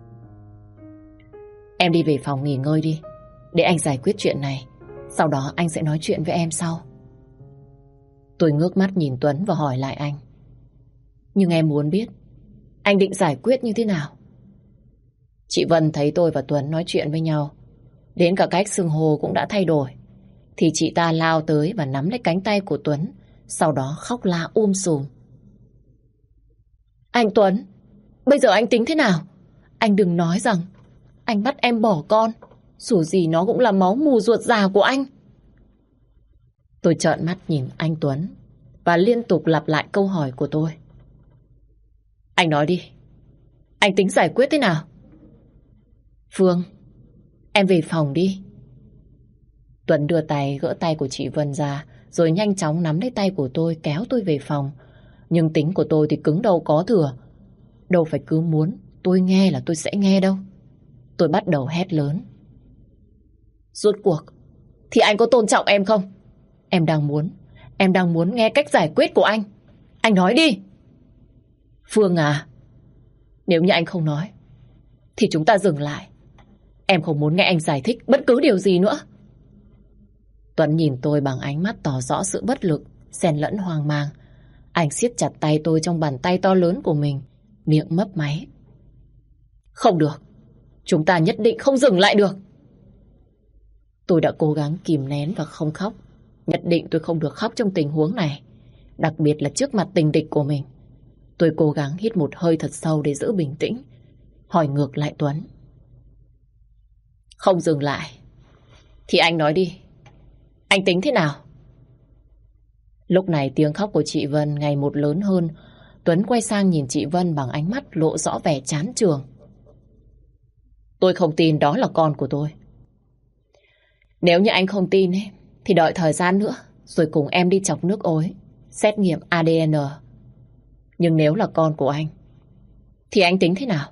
Em đi về phòng nghỉ ngơi đi, để anh giải quyết chuyện này. Sau đó anh sẽ nói chuyện với em sau. Tôi ngước mắt nhìn Tuấn và hỏi lại anh. Nhưng em muốn biết, anh định giải quyết như thế nào? Chị Vân thấy tôi và Tuấn nói chuyện với nhau, đến cả cách xưng hô cũng đã thay đổi. Thì chị ta lao tới và nắm lấy cánh tay của Tuấn, sau đó khóc la um sùm. Anh Tuấn, bây giờ anh tính thế nào? Anh đừng nói rằng anh bắt em bỏ con, dù gì nó cũng là máu mù ruột già của anh. Tôi trợn mắt nhìn anh Tuấn và liên tục lặp lại câu hỏi của tôi. Anh nói đi, anh tính giải quyết thế nào? Phương, em về phòng đi. Tuấn đưa tay gỡ tay của chị Vân ra, rồi nhanh chóng nắm lấy tay của tôi kéo tôi về phòng. Nhưng tính của tôi thì cứng đầu có thừa. Đâu phải cứ muốn tôi nghe là tôi sẽ nghe đâu. Tôi bắt đầu hét lớn. Rốt cuộc thì anh có tôn trọng em không? Em đang muốn Em đang muốn nghe cách giải quyết của anh. Anh nói đi. Phương à, nếu như anh không nói thì chúng ta dừng lại. Em không muốn nghe anh giải thích bất cứ điều gì nữa. Tuấn nhìn tôi bằng ánh mắt tỏ rõ sự bất lực, xen lẫn hoang mang. Anh siết chặt tay tôi trong bàn tay to lớn của mình, miệng mấp máy. Không được, chúng ta nhất định không dừng lại được. Tôi đã cố gắng kìm nén và không khóc. Nhất định tôi không được khóc trong tình huống này, đặc biệt là trước mặt tình địch của mình. Tôi cố gắng hít một hơi thật sâu để giữ bình tĩnh, hỏi ngược lại Tuấn. Không dừng lại thì anh nói đi, anh tính thế nào? Lúc này tiếng khóc của chị Vân ngày một lớn hơn. Tuấn quay sang nhìn chị Vân bằng ánh mắt lộ rõ vẻ chán chường. Tôi không tin đó là con của tôi. Nếu như anh không tin ấy, thì đợi thời gian nữa rồi cùng em đi chọc nước ối, xét nghiệm a đê en. Nhưng nếu là con của anh thì anh tính thế nào?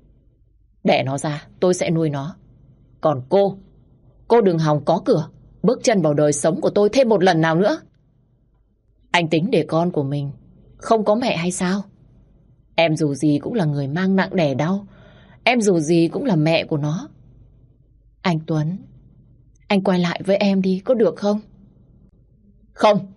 Đẻ nó ra, tôi sẽ nuôi nó. Còn cô, cô đừng hòng có cửa bước chân vào đời sống của tôi thêm một lần nào nữa. Anh tính để con của mình không có mẹ hay sao? Em dù gì cũng là người mang nặng đẻ đau. Em dù gì cũng là mẹ của nó. Anh Tuấn, anh quay lại với em đi, có được không? Không.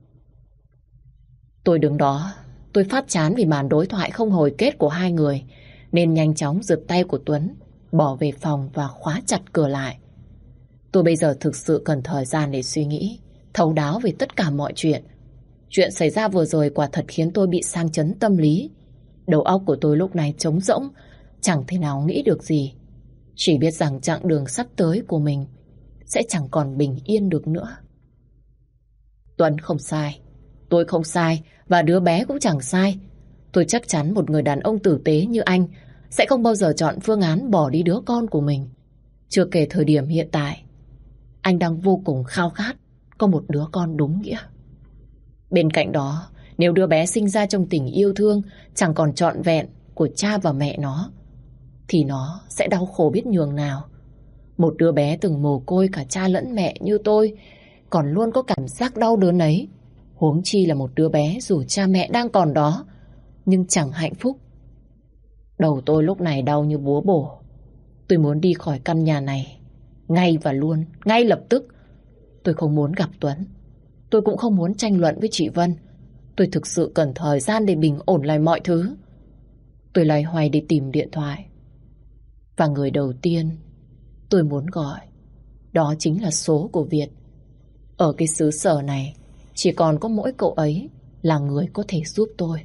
Tôi đứng đó, tôi phát chán vì màn đối thoại không hồi kết của hai người, nên nhanh chóng giật tay của Tuấn, bỏ về phòng và khóa chặt cửa lại. Tôi bây giờ thực sự cần thời gian để suy nghĩ, thấu đáo về tất cả mọi chuyện. Chuyện xảy ra vừa rồi quả thật khiến tôi bị sang chấn tâm lý. Đầu óc của tôi lúc này trống rỗng, chẳng thể nào nghĩ được gì. Chỉ biết rằng chặng đường sắp tới của mình sẽ chẳng còn bình yên được nữa. Tuấn không sai, tôi không sai, và đứa bé cũng chẳng sai. Tôi chắc chắn một người đàn ông tử tế như anh sẽ không bao giờ chọn phương án bỏ đi đứa con của mình. Chưa kể thời điểm hiện tại, anh đang vô cùng khao khát có một đứa con đúng nghĩa. Bên cạnh đó, nếu đứa bé sinh ra trong tình yêu thương chẳng còn trọn vẹn của cha và mẹ nó, thì nó sẽ đau khổ biết nhường nào. Một đứa bé từng mồ côi cả cha lẫn mẹ như tôi còn luôn có cảm giác đau đớn ấy. Huống chi là một đứa bé dù cha mẹ đang còn đó nhưng chẳng hạnh phúc. Đầu tôi lúc này đau như búa bổ. Tôi muốn đi khỏi căn nhà này ngay và luôn, ngay lập tức. Tôi không muốn gặp Tuấn. Tôi cũng không muốn tranh luận với chị Vân. Tôi thực sự cần thời gian để bình ổn lại mọi thứ. Tôi loay hoay để tìm điện thoại. Và người đầu tiên tôi muốn gọi, đó chính là số của Việt. Ở cái xứ sở này chỉ còn có mỗi cậu ấy là người có thể giúp tôi.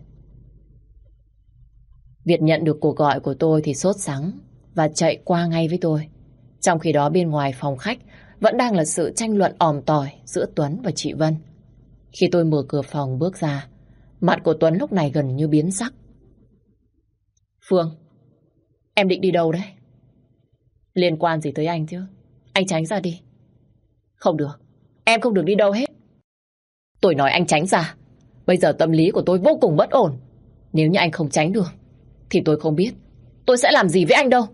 Việt nhận được cuộc gọi của tôi thì sốt sắng và chạy qua ngay với tôi. Trong khi đó bên ngoài phòng khách vẫn đang là sự tranh luận òm tỏi giữa Tuấn và chị Vân. Khi tôi mở cửa phòng bước ra, mặt của Tuấn lúc này gần như biến sắc. Phương, em định đi đâu đấy? Liên quan gì tới anh chứ? Anh tránh ra đi. Không được, em không được đi đâu hết. Tôi nói anh tránh ra. Bây giờ tâm lý của tôi vô cùng bất ổn. Nếu như anh không tránh được thì tôi không biết tôi sẽ làm gì với anh đâu.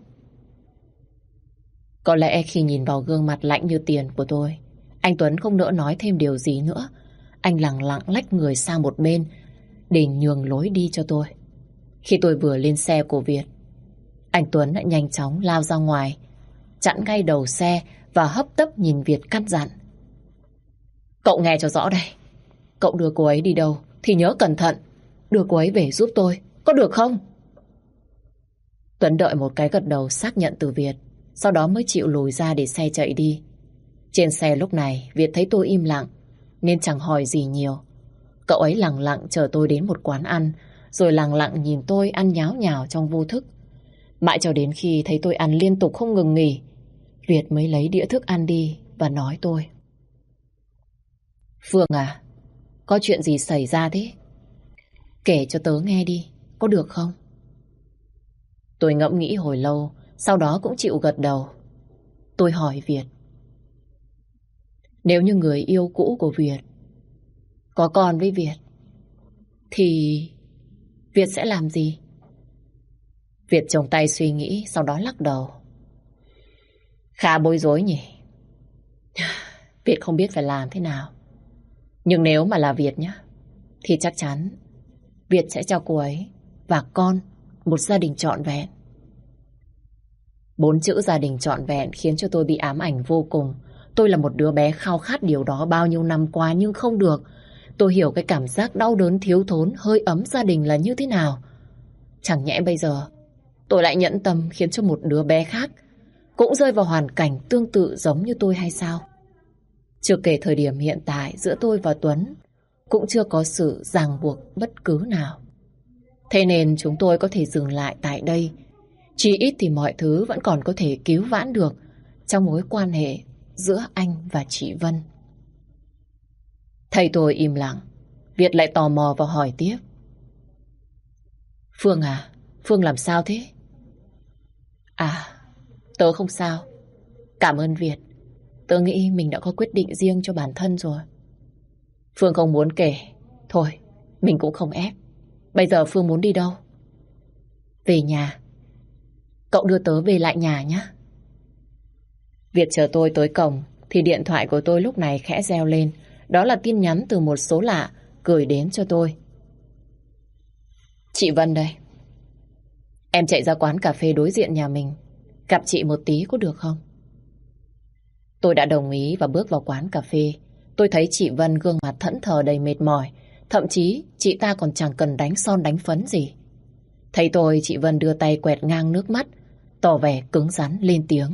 Có lẽ khi nhìn vào gương mặt lạnh như tiền của tôi, anh Tuấn không nỡ nói thêm điều gì nữa. Anh lẳng lặng lách người sang một bên để nhường lối đi cho tôi. Khi tôi vừa lên xe của Việt, anh Tuấn đã nhanh chóng lao ra ngoài, chặn ngay đầu xe và hấp tấp nhìn Việt căn dặn. Cậu nghe cho rõ đây. Cậu đưa cô ấy đi đâu thì nhớ cẩn thận. Đưa cô ấy về giúp tôi, có được không? Tuấn đợi một cái gật đầu xác nhận từ Việt, sau đó mới chịu lùi ra để xe chạy đi. Trên xe lúc này Việt thấy tôi im lặng nên chẳng hỏi gì nhiều. Cậu ấy lặng lặng chờ tôi đến một quán ăn, rồi lặng lặng nhìn tôi ăn nháo nhào trong vô thức. Mãi cho đến khi thấy tôi ăn liên tục không ngừng nghỉ, Việt mới lấy đĩa thức ăn đi và nói tôi. Phương à, có chuyện gì xảy ra thế? Kể cho tớ nghe đi, có được không? Tôi ngẫm nghĩ hồi lâu, sau đó cũng chịu gật đầu. Tôi hỏi Việt. Nếu như người yêu cũ của Việt có con với Việt thì Việt sẽ làm gì? Việt chồng tay suy nghĩ, sau đó lắc đầu. Khá bối rối nhỉ. Việt không biết phải làm thế nào. Nhưng nếu mà là Việt nhá, thì chắc chắn Việt sẽ cho cô ấy và con một gia đình trọn vẹn. Bốn chữ gia đình trọn vẹn khiến cho tôi bị ám ảnh vô cùng. Tôi là một đứa bé khao khát điều đó bao nhiêu năm qua nhưng không được. Tôi hiểu cái cảm giác đau đớn thiếu thốn hơi ấm gia đình là như thế nào. Chẳng nhẽ bây giờ tôi lại nhẫn tâm khiến cho một đứa bé khác cũng rơi vào hoàn cảnh tương tự giống như tôi hay sao? Chưa kể thời điểm hiện tại giữa tôi và Tuấn cũng chưa có sự ràng buộc bất cứ nào. Thế nên chúng tôi có thể dừng lại tại đây. Chỉ ít thì mọi thứ vẫn còn có thể cứu vãn được trong mối quan hệ giữa anh và chị Vân. Thầy tôi im lặng, Việt lại tò mò và hỏi tiếp. Phương à, Phương làm sao thế? À, tớ không sao. Cảm ơn Việt. Tớ nghĩ mình đã có quyết định riêng cho bản thân rồi. Phương không muốn kể. Thôi, mình cũng không ép. Bây giờ Phương muốn đi đâu? Về nhà. Cậu đưa tớ về lại nhà nhé. Việt chờ tôi tới cổng thì điện thoại của tôi lúc này khẽ reo lên. Đó là tin nhắn từ một số lạ gửi đến cho tôi. Chị Vân đây. Em chạy ra quán cà phê đối diện nhà mình, gặp chị một tí có được không? Tôi đã đồng ý và bước vào quán cà phê. Tôi thấy chị Vân gương mặt thẫn thờ đầy mệt mỏi. Thậm chí chị ta còn chẳng cần đánh son đánh phấn gì. Thấy tôi, chị Vân đưa tay quẹt ngang nước mắt, tỏ vẻ cứng rắn lên tiếng.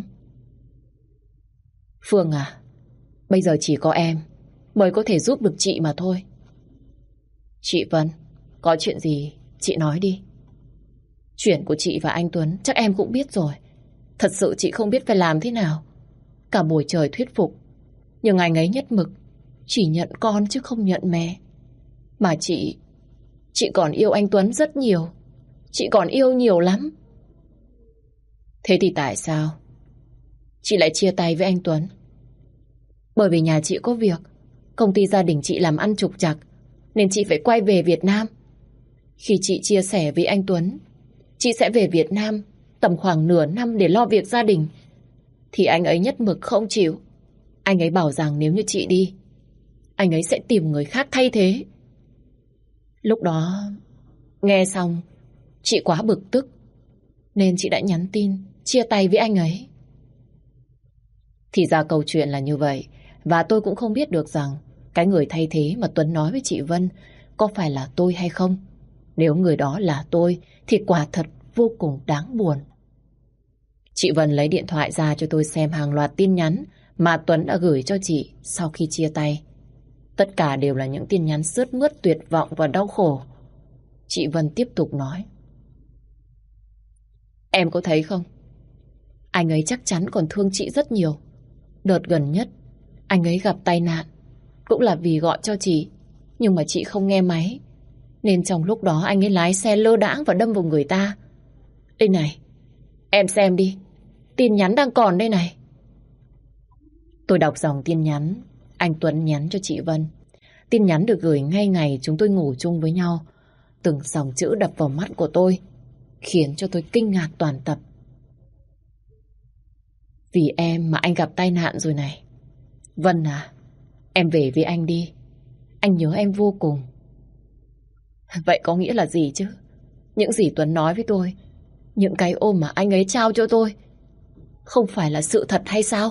Phương à, bây giờ chỉ có em mới có thể giúp được chị mà thôi. Chị Vân, có chuyện gì chị nói đi. Chuyện của chị và anh Tuấn chắc em cũng biết rồi. Thật sự chị không biết phải làm thế nào. Cả buổi trời thuyết phục, nhưng anh ấy nhất mực chỉ nhận con chứ không nhận mẹ. Mà chị, chị còn yêu anh Tuấn rất nhiều. Chị còn yêu nhiều lắm. Thế thì tại sao chị lại chia tay với anh Tuấn? Bởi vì nhà chị có việc, công ty gia đình chị làm ăn trục trặc, nên chị phải quay về Việt Nam. Khi chị chia sẻ với anh Tuấn chị sẽ về Việt Nam tầm khoảng nửa năm để lo việc gia đình, thì anh ấy nhất mực không chịu. Anh ấy bảo rằng nếu như chị đi, anh ấy sẽ tìm người khác thay thế. Lúc đó nghe xong chị quá bực tức, nên chị đã nhắn tin chia tay với anh ấy. Thì ra câu chuyện là như vậy. Và tôi cũng không biết được rằng cái người thay thế mà Tuấn nói với chị Vân có phải là tôi hay không. Nếu người đó là tôi thì quả thật vô cùng đáng buồn. Chị Vân lấy điện thoại ra cho tôi xem hàng loạt tin nhắn mà Tuấn đã gửi cho chị sau khi chia tay. Tất cả đều là những tin nhắn sướt mướt tuyệt vọng và đau khổ. Chị Vân tiếp tục nói. Em có thấy không? Anh ấy chắc chắn còn thương chị rất nhiều. Đợt gần nhất anh ấy gặp tai nạn cũng là vì gọi cho chị, nhưng mà chị không nghe máy, nên trong lúc đó anh ấy lái xe lơ đãng và đâm vào người ta. Đây này, em xem đi, tin nhắn đang còn đây này. Tôi đọc dòng tin nhắn anh Tuấn nhắn cho chị Vân. Tin nhắn được gửi ngay ngày chúng tôi ngủ chung với nhau. Từng dòng chữ đập vào mắt của tôi, khiến cho tôi kinh ngạc toàn tập. Vì em mà anh gặp tai nạn rồi này. Vân à, em về với anh đi. Anh nhớ em vô cùng. Vậy có nghĩa là gì chứ? Những gì Tuấn nói với tôi, những cái ôm mà anh ấy trao cho tôi, không phải là sự thật hay sao?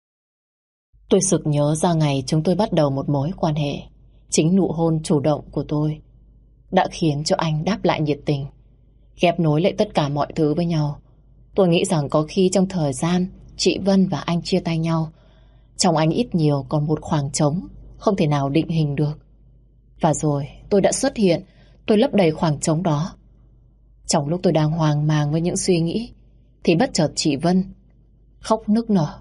Tôi sực nhớ ra ngày chúng tôi bắt đầu một mối quan hệ. Chính nụ hôn chủ động của tôi đã khiến cho anh đáp lại nhiệt tình, ghép nối lại tất cả mọi thứ với nhau. Tôi nghĩ rằng có khi trong thời gian chị Vân và anh chia tay nhau, trong anh ít nhiều còn một khoảng trống không thể nào định hình được. Và rồi tôi đã xuất hiện, tôi lấp đầy khoảng trống đó. Trong lúc tôi đang hoang mang với những suy nghĩ, thì bất chợt chị Vân khóc nức nở.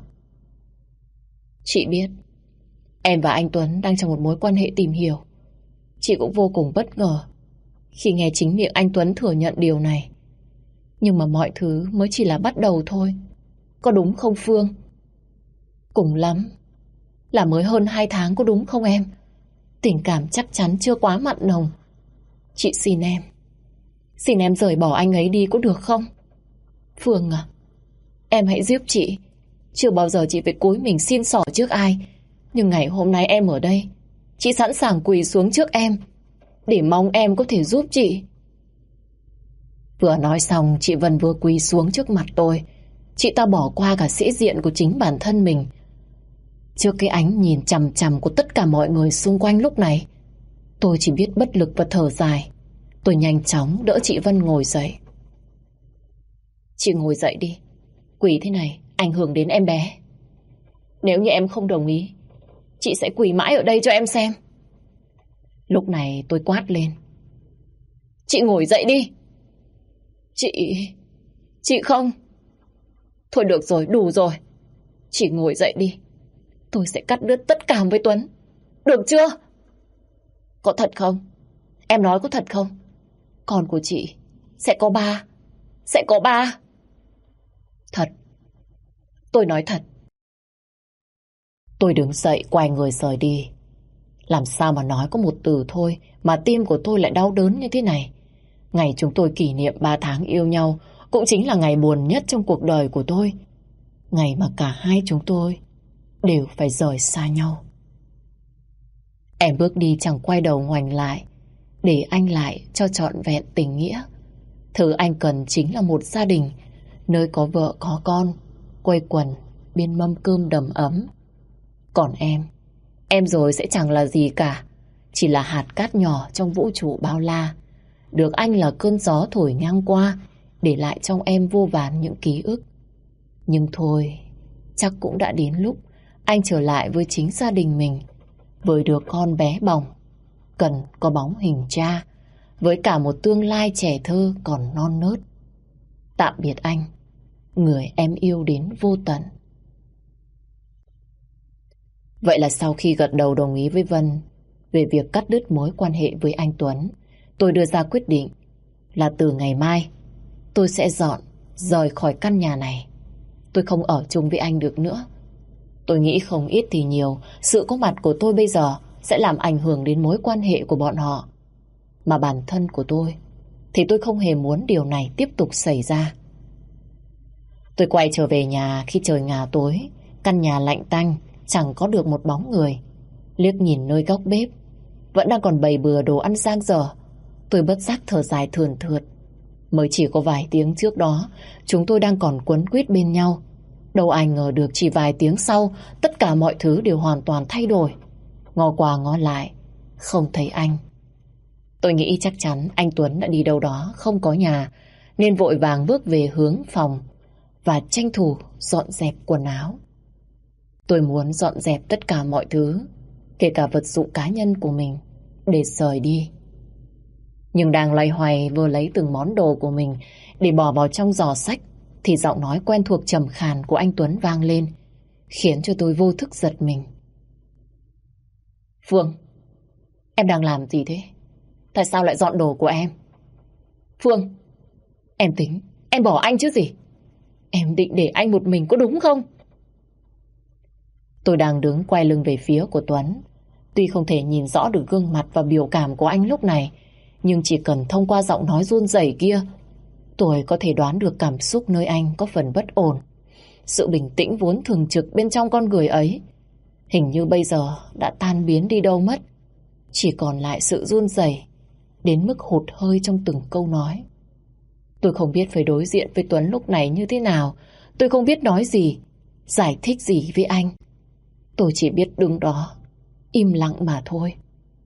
Chị biết em và anh Tuấn đang trong một mối quan hệ tìm hiểu. Chị cũng vô cùng bất ngờ khi nghe chính miệng anh Tuấn thừa nhận điều này. Nhưng mà mọi thứ mới chỉ là bắt đầu thôi. Có đúng không Phương? Cùng lắm là mới hơn hai tháng, có đúng không em? Tình cảm chắc chắn chưa quá mặn nồng. Chị xin em, xin em rời bỏ anh ấy đi có được không? Phương à, em hãy giúp chị. Chưa bao giờ chị phải cúi mình xin xỏ trước ai, nhưng ngày hôm nay em ở đây, chị sẵn sàng quỳ xuống trước em để mong em có thể giúp chị. Vừa nói xong, chị Vân vừa quỳ xuống trước mặt tôi. Chị ta bỏ qua cả sĩ diện của chính bản thân mình. Trước cái ánh nhìn chằm chằm của tất cả mọi người xung quanh lúc này, tôi chỉ biết bất lực và thở dài. Tôi nhanh chóng đỡ chị Vân ngồi dậy. Chị ngồi dậy đi. Quỳ thế này ảnh hưởng đến em bé. Nếu như em không đồng ý, chị sẽ quỳ mãi ở đây cho em xem. Lúc này tôi quát lên. Chị ngồi dậy đi. Chị... Chị không... Thôi được rồi, đủ rồi. Chị ngồi dậy đi. Tôi sẽ cắt đứt tất cả với Tuấn. Được chưa? Có thật không? Em nói có thật không? Con của chị sẽ có ba. Sẽ có ba. Thật. Tôi nói thật. Tôi đứng dậy quay người rời đi. Làm sao mà nói có một từ thôi mà tim của tôi lại đau đớn như thế này. Ngày chúng tôi kỷ niệm ba tháng yêu nhau cũng chính là ngày buồn nhất trong cuộc đời của tôi. Ngày mà cả hai chúng tôi đều phải rời xa nhau. Em bước đi chẳng quay đầu ngoảnh lại, để anh lại cho trọn vẹn tình nghĩa. Thứ anh cần chính là một gia đình, nơi có vợ có con, quây quần bên mâm cơm đầm ấm. Còn em, em rồi sẽ chẳng là gì cả, chỉ là hạt cát nhỏ trong vũ trụ bao la. Được anh là cơn gió thổi ngang qua, để lại trong em vô vàn những ký ức. Nhưng thôi, chắc cũng đã đến lúc anh trở lại với chính gia đình mình, với đứa con bé bỏng, cần có bóng hình cha, với cả một tương lai trẻ thơ còn non nớt. Tạm biệt anh, người em yêu đến vô tận. Vậy là sau khi gật đầu đồng ý với Vân về việc cắt đứt mối quan hệ với anh Tuấn, tôi đưa ra quyết định là từ ngày mai tôi sẽ dọn rời khỏi căn nhà này. Tôi không ở chung với anh được nữa. Tôi nghĩ không ít thì nhiều, sự có mặt của tôi bây giờ sẽ làm ảnh hưởng đến mối quan hệ của bọn họ. Mà bản thân của tôi thì tôi không hề muốn điều này tiếp tục xảy ra. Tôi quay trở về nhà khi trời ngả tối. Căn nhà lạnh tanh, chẳng có được một bóng người. Liếc nhìn nơi góc bếp vẫn đang còn bày bừa đồ ăn dang dở, tôi bất giác thở dài thườn thượt. Mới chỉ có vài tiếng trước đó chúng tôi đang còn quấn quýt bên nhau. Đâu ai ngờ được chỉ vài tiếng sau tất cả mọi thứ đều hoàn toàn thay đổi. Ngó qua ngó lại không thấy anh. Tôi nghĩ chắc chắn anh Tuấn đã đi đâu đó không có nhà, nên vội vàng bước về hướng phòng và tranh thủ dọn dẹp quần áo. Tôi muốn dọn dẹp tất cả mọi thứ, kể cả vật dụng cá nhân của mình, để rời đi. Nhưng đang loay hoay vừa lấy từng món đồ của mình để bỏ vào trong giỏ xách, thì giọng nói quen thuộc trầm khàn của anh Tuấn vang lên, khiến cho tôi vô thức giật mình. Phương, em đang làm gì thế? Tại sao lại dọn đồ của em? Phương, em tính em bỏ anh chứ gì? Em định để anh một mình có đúng không? Tôi đang đứng quay lưng về phía của Tuấn. Tuy không thể nhìn rõ được gương mặt và biểu cảm của anh lúc này, nhưng chỉ cần thông qua giọng nói run rẩy kia, tôi có thể đoán được cảm xúc nơi anh có phần bất ổn. Sự bình tĩnh vốn thường trực bên trong con người ấy hình như bây giờ đã tan biến đi đâu mất. Chỉ còn lại sự run rẩy đến mức hụt hơi trong từng câu nói. Tôi không biết phải đối diện với Tuấn lúc này như thế nào. Tôi không biết nói gì, giải thích gì với anh. Tôi chỉ biết đứng đó im lặng mà thôi.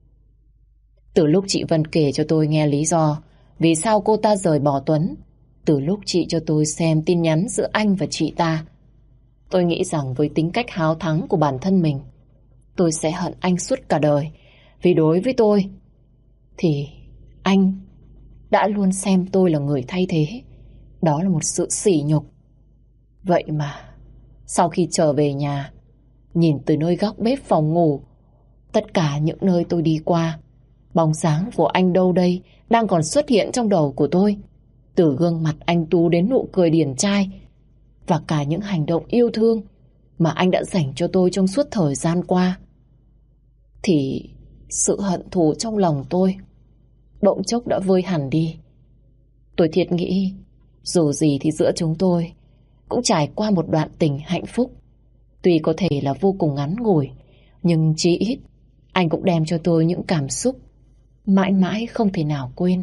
Từ lúc chị Vân kể cho tôi nghe lý do vì sao cô ta rời bỏ Tuấn, từ lúc chị cho tôi xem tin nhắn giữa anh và chị ta, tôi nghĩ rằng với tính cách háo thắng của bản thân mình, tôi sẽ hận anh suốt cả đời. Vì đối với tôi thì anh đã luôn xem tôi là người thay thế. Đó là một sự sỉ nhục. Vậy mà sau khi trở về nhà, nhìn từ nơi góc bếp phòng ngủ, tất cả những nơi tôi đi qua, bóng dáng của anh đâu đây đang còn xuất hiện trong đầu của tôi. Từ gương mặt anh Tú đến nụ cười điển trai, và cả những hành động yêu thương mà anh đã dành cho tôi trong suốt thời gian qua, thì sự hận thù trong lòng tôi bỗng chốc đã vơi hẳn đi. Tôi thiệt nghĩ dù gì thì giữa chúng tôi cũng trải qua một đoạn tình hạnh phúc. Tuy có thể là vô cùng ngắn ngủi, nhưng chí ít anh cũng đem cho tôi những cảm xúc mãi mãi không thể nào quên.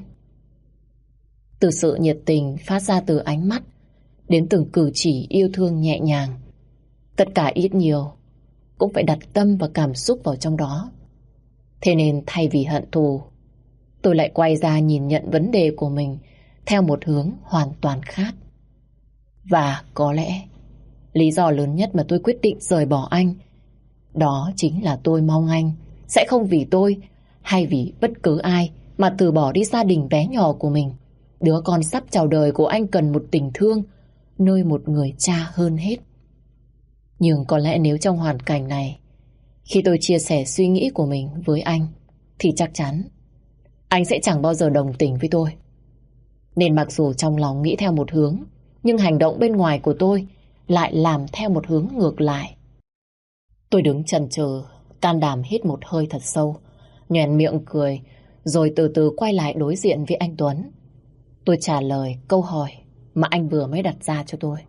Từ sự nhiệt tình phát ra từ ánh mắt đến từng cử chỉ yêu thương nhẹ nhàng, tất cả ít nhiều cũng phải đặt tâm và cảm xúc vào trong đó. Thế nên thay vì hận thù, tôi lại quay ra nhìn nhận vấn đề của mình theo một hướng hoàn toàn khác. Và có lẽ lý do lớn nhất mà tôi quyết định rời bỏ anh, đó chính là tôi mong anh sẽ không vì tôi hay vì bất cứ ai mà từ bỏ đi gia đình bé nhỏ của mình. Đứa con sắp chào đời của anh cần một tình thương nơi một người cha hơn hết. Nhưng có lẽ nếu trong hoàn cảnh này, khi tôi chia sẻ suy nghĩ của mình với anh, thì chắc chắn anh sẽ chẳng bao giờ đồng tình với tôi. Nên mặc dù trong lòng nghĩ theo một hướng, nhưng hành động bên ngoài của tôi lại làm theo một hướng ngược lại. Tôi đứng chần chừ, can đảm hít một hơi thật sâu, nhoẻn miệng cười, rồi từ từ quay lại đối diện với anh Tuấn. Tôi trả lời câu hỏi mà anh vừa mới đặt ra cho tôi.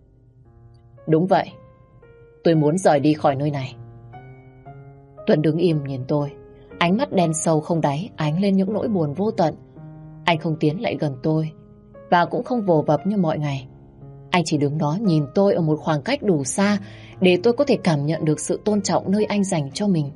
Đúng vậy, tôi muốn rời đi khỏi nơi này. Tuấn đứng im nhìn tôi, ánh mắt đen sâu không đáy ánh lên những nỗi buồn vô tận. Anh không tiến lại gần tôi và cũng không vồ vập như mọi ngày. Anh chỉ đứng đó nhìn tôi ở một khoảng cách đủ xa để tôi có thể cảm nhận được sự tôn trọng nơi anh dành cho mình.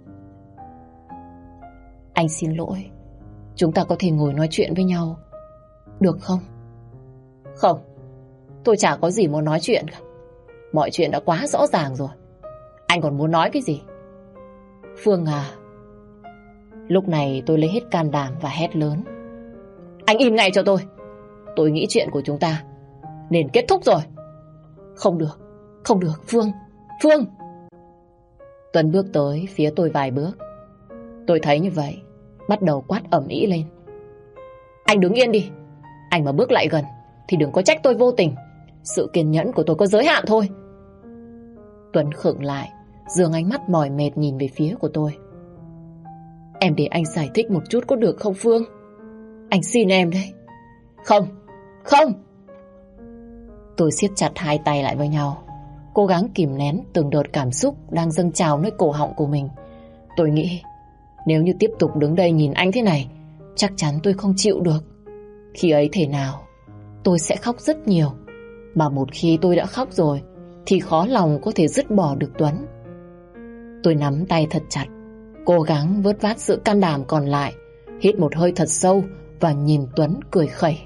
Anh xin lỗi, chúng ta có thể ngồi nói chuyện với nhau được không? Không, tôi chả có gì muốn nói chuyện cả. Mọi chuyện đã quá rõ ràng rồi. Anh còn muốn nói cái gì? Phương à. Lúc này tôi lấy hết can đảm và hét lớn. Anh im ngay cho tôi. Tôi nghĩ chuyện của chúng ta nên kết thúc rồi. Không được, không được, Phương, Phương. Tuấn bước tới phía tôi vài bước. Tôi thấy như vậy, bắt đầu quát ầm ĩ lên. Anh đứng yên đi. Anh mà bước lại gần thì đừng có trách tôi vô tình. Sự kiên nhẫn của tôi có giới hạn thôi. Tuấn khựng lại, giương ánh mắt mỏi mệt nhìn về phía của tôi. Em để anh giải thích một chút có được không Phương? Anh xin em đấy. Không, không. Tôi siết chặt hai tay lại với nhau, cố gắng kìm nén từng đợt cảm xúc đang dâng trào nơi cổ họng của mình. Tôi nghĩ nếu như tiếp tục đứng đây nhìn anh thế này, chắc chắn tôi không chịu được. Khi ấy thể nào tôi sẽ khóc rất nhiều. Mà một khi tôi đã khóc rồi thì khó lòng có thể dứt bỏ được Tuấn. Tôi nắm tay thật chặt, cố gắng vớt vát sự can đảm còn lại, hít một hơi thật sâu và nhìn Tuấn cười khẩy.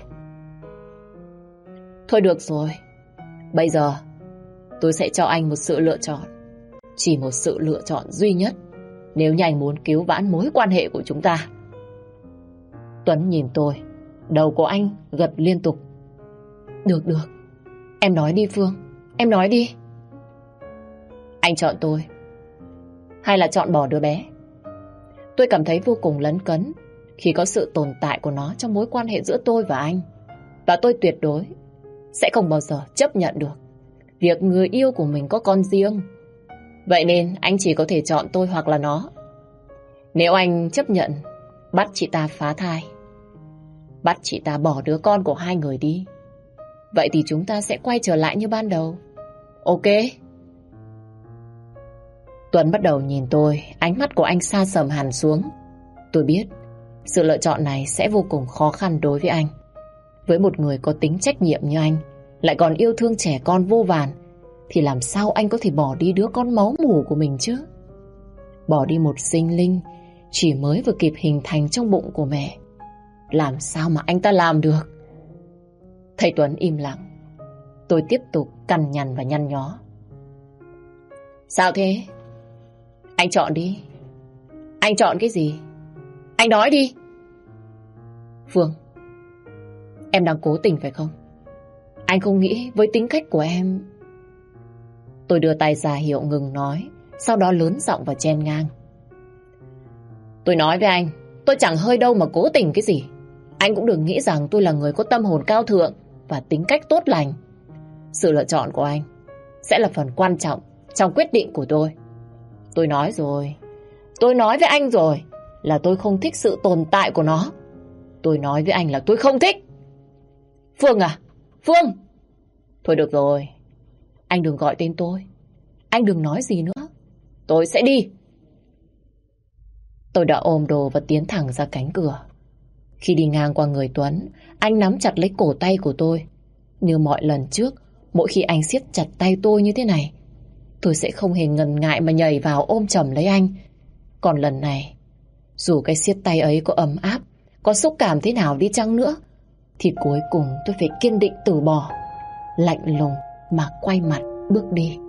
Thôi được rồi, bây giờ tôi sẽ cho anh một sự lựa chọn. Chỉ một sự lựa chọn duy nhất nếu như anh muốn cứu vãn mối quan hệ của chúng ta. Tuấn nhìn tôi, đầu của anh gật liên tục. Được được, Em nói đi Phương, em nói đi. Anh chọn tôi hay là chọn bỏ đứa bé? Tôi cảm thấy vô cùng lấn cấn khi có sự tồn tại của nó trong mối quan hệ giữa tôi và anh. Và tôi tuyệt đối sẽ không bao giờ chấp nhận được việc người yêu của mình có con riêng. Vậy nên anh chỉ có thể chọn tôi hoặc là nó. Nếu anh chấp nhận bắt chị ta phá thai, bắt chị ta bỏ đứa con của hai người đi, vậy thì chúng ta sẽ quay trở lại như ban đầu. Ok? Tuấn bắt đầu nhìn tôi, ánh mắt của anh xa sầm hẳn xuống. Tôi biết sự lựa chọn này sẽ vô cùng khó khăn đối với anh. Với một người có tính trách nhiệm như anh, lại còn yêu thương trẻ con vô vàn, thì làm sao anh có thể bỏ đi đứa con máu mủ của mình chứ? Bỏ đi một sinh linh chỉ mới vừa kịp hình thành trong bụng của mẹ, làm sao mà anh ta làm được? Thầy Tuấn im lặng. Tôi tiếp tục cằn nhằn và nhăn nhó. Sao thế? Anh chọn đi. Anh chọn cái gì? Anh nói đi. Phương, em đang cố tình phải không? Anh không nghĩ với tính cách của em. Tôi đưa tay ra hiệu ngừng nói, sau đó lớn giọng và chen ngang. Tôi nói với anh, tôi chẳng hơi đâu mà cố tình cái gì. Anh cũng đừng nghĩ rằng tôi là người có tâm hồn cao thượng và tính cách tốt lành. Sự lựa chọn của anh sẽ là phần quan trọng trong quyết định của tôi. Tôi nói rồi, tôi nói với anh rồi là tôi không thích sự tồn tại của nó. Tôi nói với anh là tôi không thích. Phương à, Phương! Thôi được rồi, anh đừng gọi tên tôi. Anh đừng nói gì nữa. Tôi sẽ đi. Tôi đã ôm đồ và tiến thẳng ra cánh cửa. Khi đi ngang qua người Tuấn, anh nắm chặt lấy cổ tay của tôi. Như mọi lần trước, mỗi khi anh siết chặt tay tôi như thế này, tôi sẽ không hề ngần ngại mà nhảy vào ôm chầm lấy anh. Còn lần này, dù cái siết tay ấy có ấm áp, có xúc cảm thế nào đi chăng nữa, thì cuối cùng tôi phải kiên định từ bỏ, lạnh lùng mà quay mặt bước đi.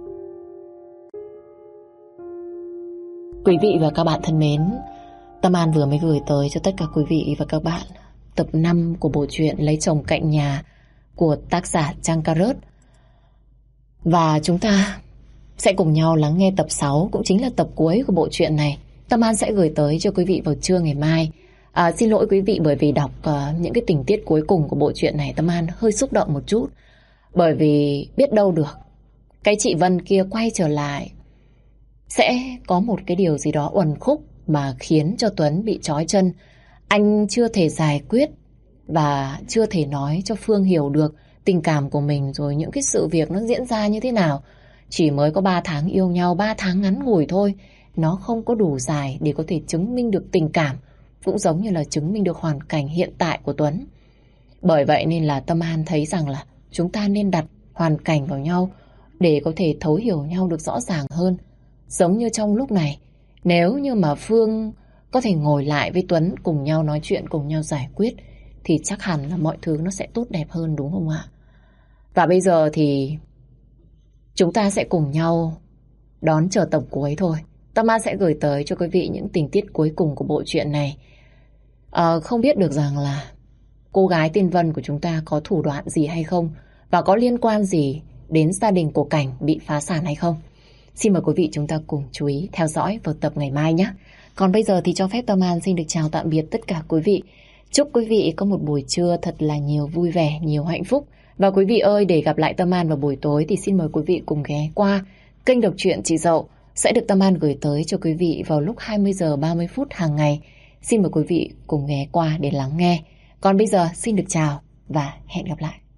Quý vị và các bạn thân mến, Tâm An vừa mới gửi tới cho tất cả quý vị và các bạn tập năm của bộ truyện Lấy Chồng Cạnh Nhà của tác giả Trang Cà Rớt. Và chúng ta sẽ cùng nhau lắng nghe tập sáu, cũng chính là tập cuối của bộ truyện này. Tâm An sẽ gửi tới cho quý vị vào trưa ngày mai. À, xin lỗi quý vị bởi vì đọc uh, những cái tình tiết cuối cùng của bộ truyện này, Tâm An hơi xúc động một chút. Bởi vì biết đâu được cái chị Vân kia quay trở lại sẽ có một cái điều gì đó uẩn khúc mà khiến cho Tuấn bị trói chân. Anh chưa thể giải quyết và chưa thể nói cho Phương hiểu được tình cảm của mình, rồi những cái sự việc nó diễn ra như thế nào. Chỉ mới có ba tháng yêu nhau, ba tháng ngắn ngủi thôi, nó không có đủ dài để có thể chứng minh được tình cảm, cũng giống như là chứng minh được hoàn cảnh hiện tại của Tuấn. Bởi vậy nên là Tâm An thấy rằng là chúng ta nên đặt hoàn cảnh vào nhau để có thể thấu hiểu nhau được rõ ràng hơn. Giống như trong lúc này, nếu như mà Phương có thể ngồi lại với Tuấn, cùng nhau nói chuyện, cùng nhau giải quyết, thì chắc hẳn là mọi thứ nó sẽ tốt đẹp hơn, đúng không ạ? Và bây giờ thì chúng ta sẽ cùng nhau đón chờ tập cuối thôi. Tâm An sẽ gửi tới cho quý vị những tình tiết cuối cùng của bộ truyện này. À, không biết được rằng là cô gái tên Vân của chúng ta có thủ đoạn gì hay không, và có liên quan gì đến gia đình của Cảnh bị phá sản hay không. Xin mời quý vị chúng ta cùng chú ý theo dõi vào tập ngày mai nhé. Còn bây giờ thì cho phép Tâm An xin được chào tạm biệt tất cả quý vị. Chúc quý vị có một buổi trưa thật là nhiều vui vẻ, nhiều hạnh phúc. Và quý vị ơi, để gặp lại Tâm An vào buổi tối thì xin mời quý vị cùng ghé qua kênh đọc truyện Chị Dậu, sẽ được Tâm An gửi tới cho quý vị vào lúc hai mươi giờ ba mươi phút hàng ngày. Xin mời quý vị cùng ghé qua để lắng nghe. Còn bây giờ xin được chào và hẹn gặp lại.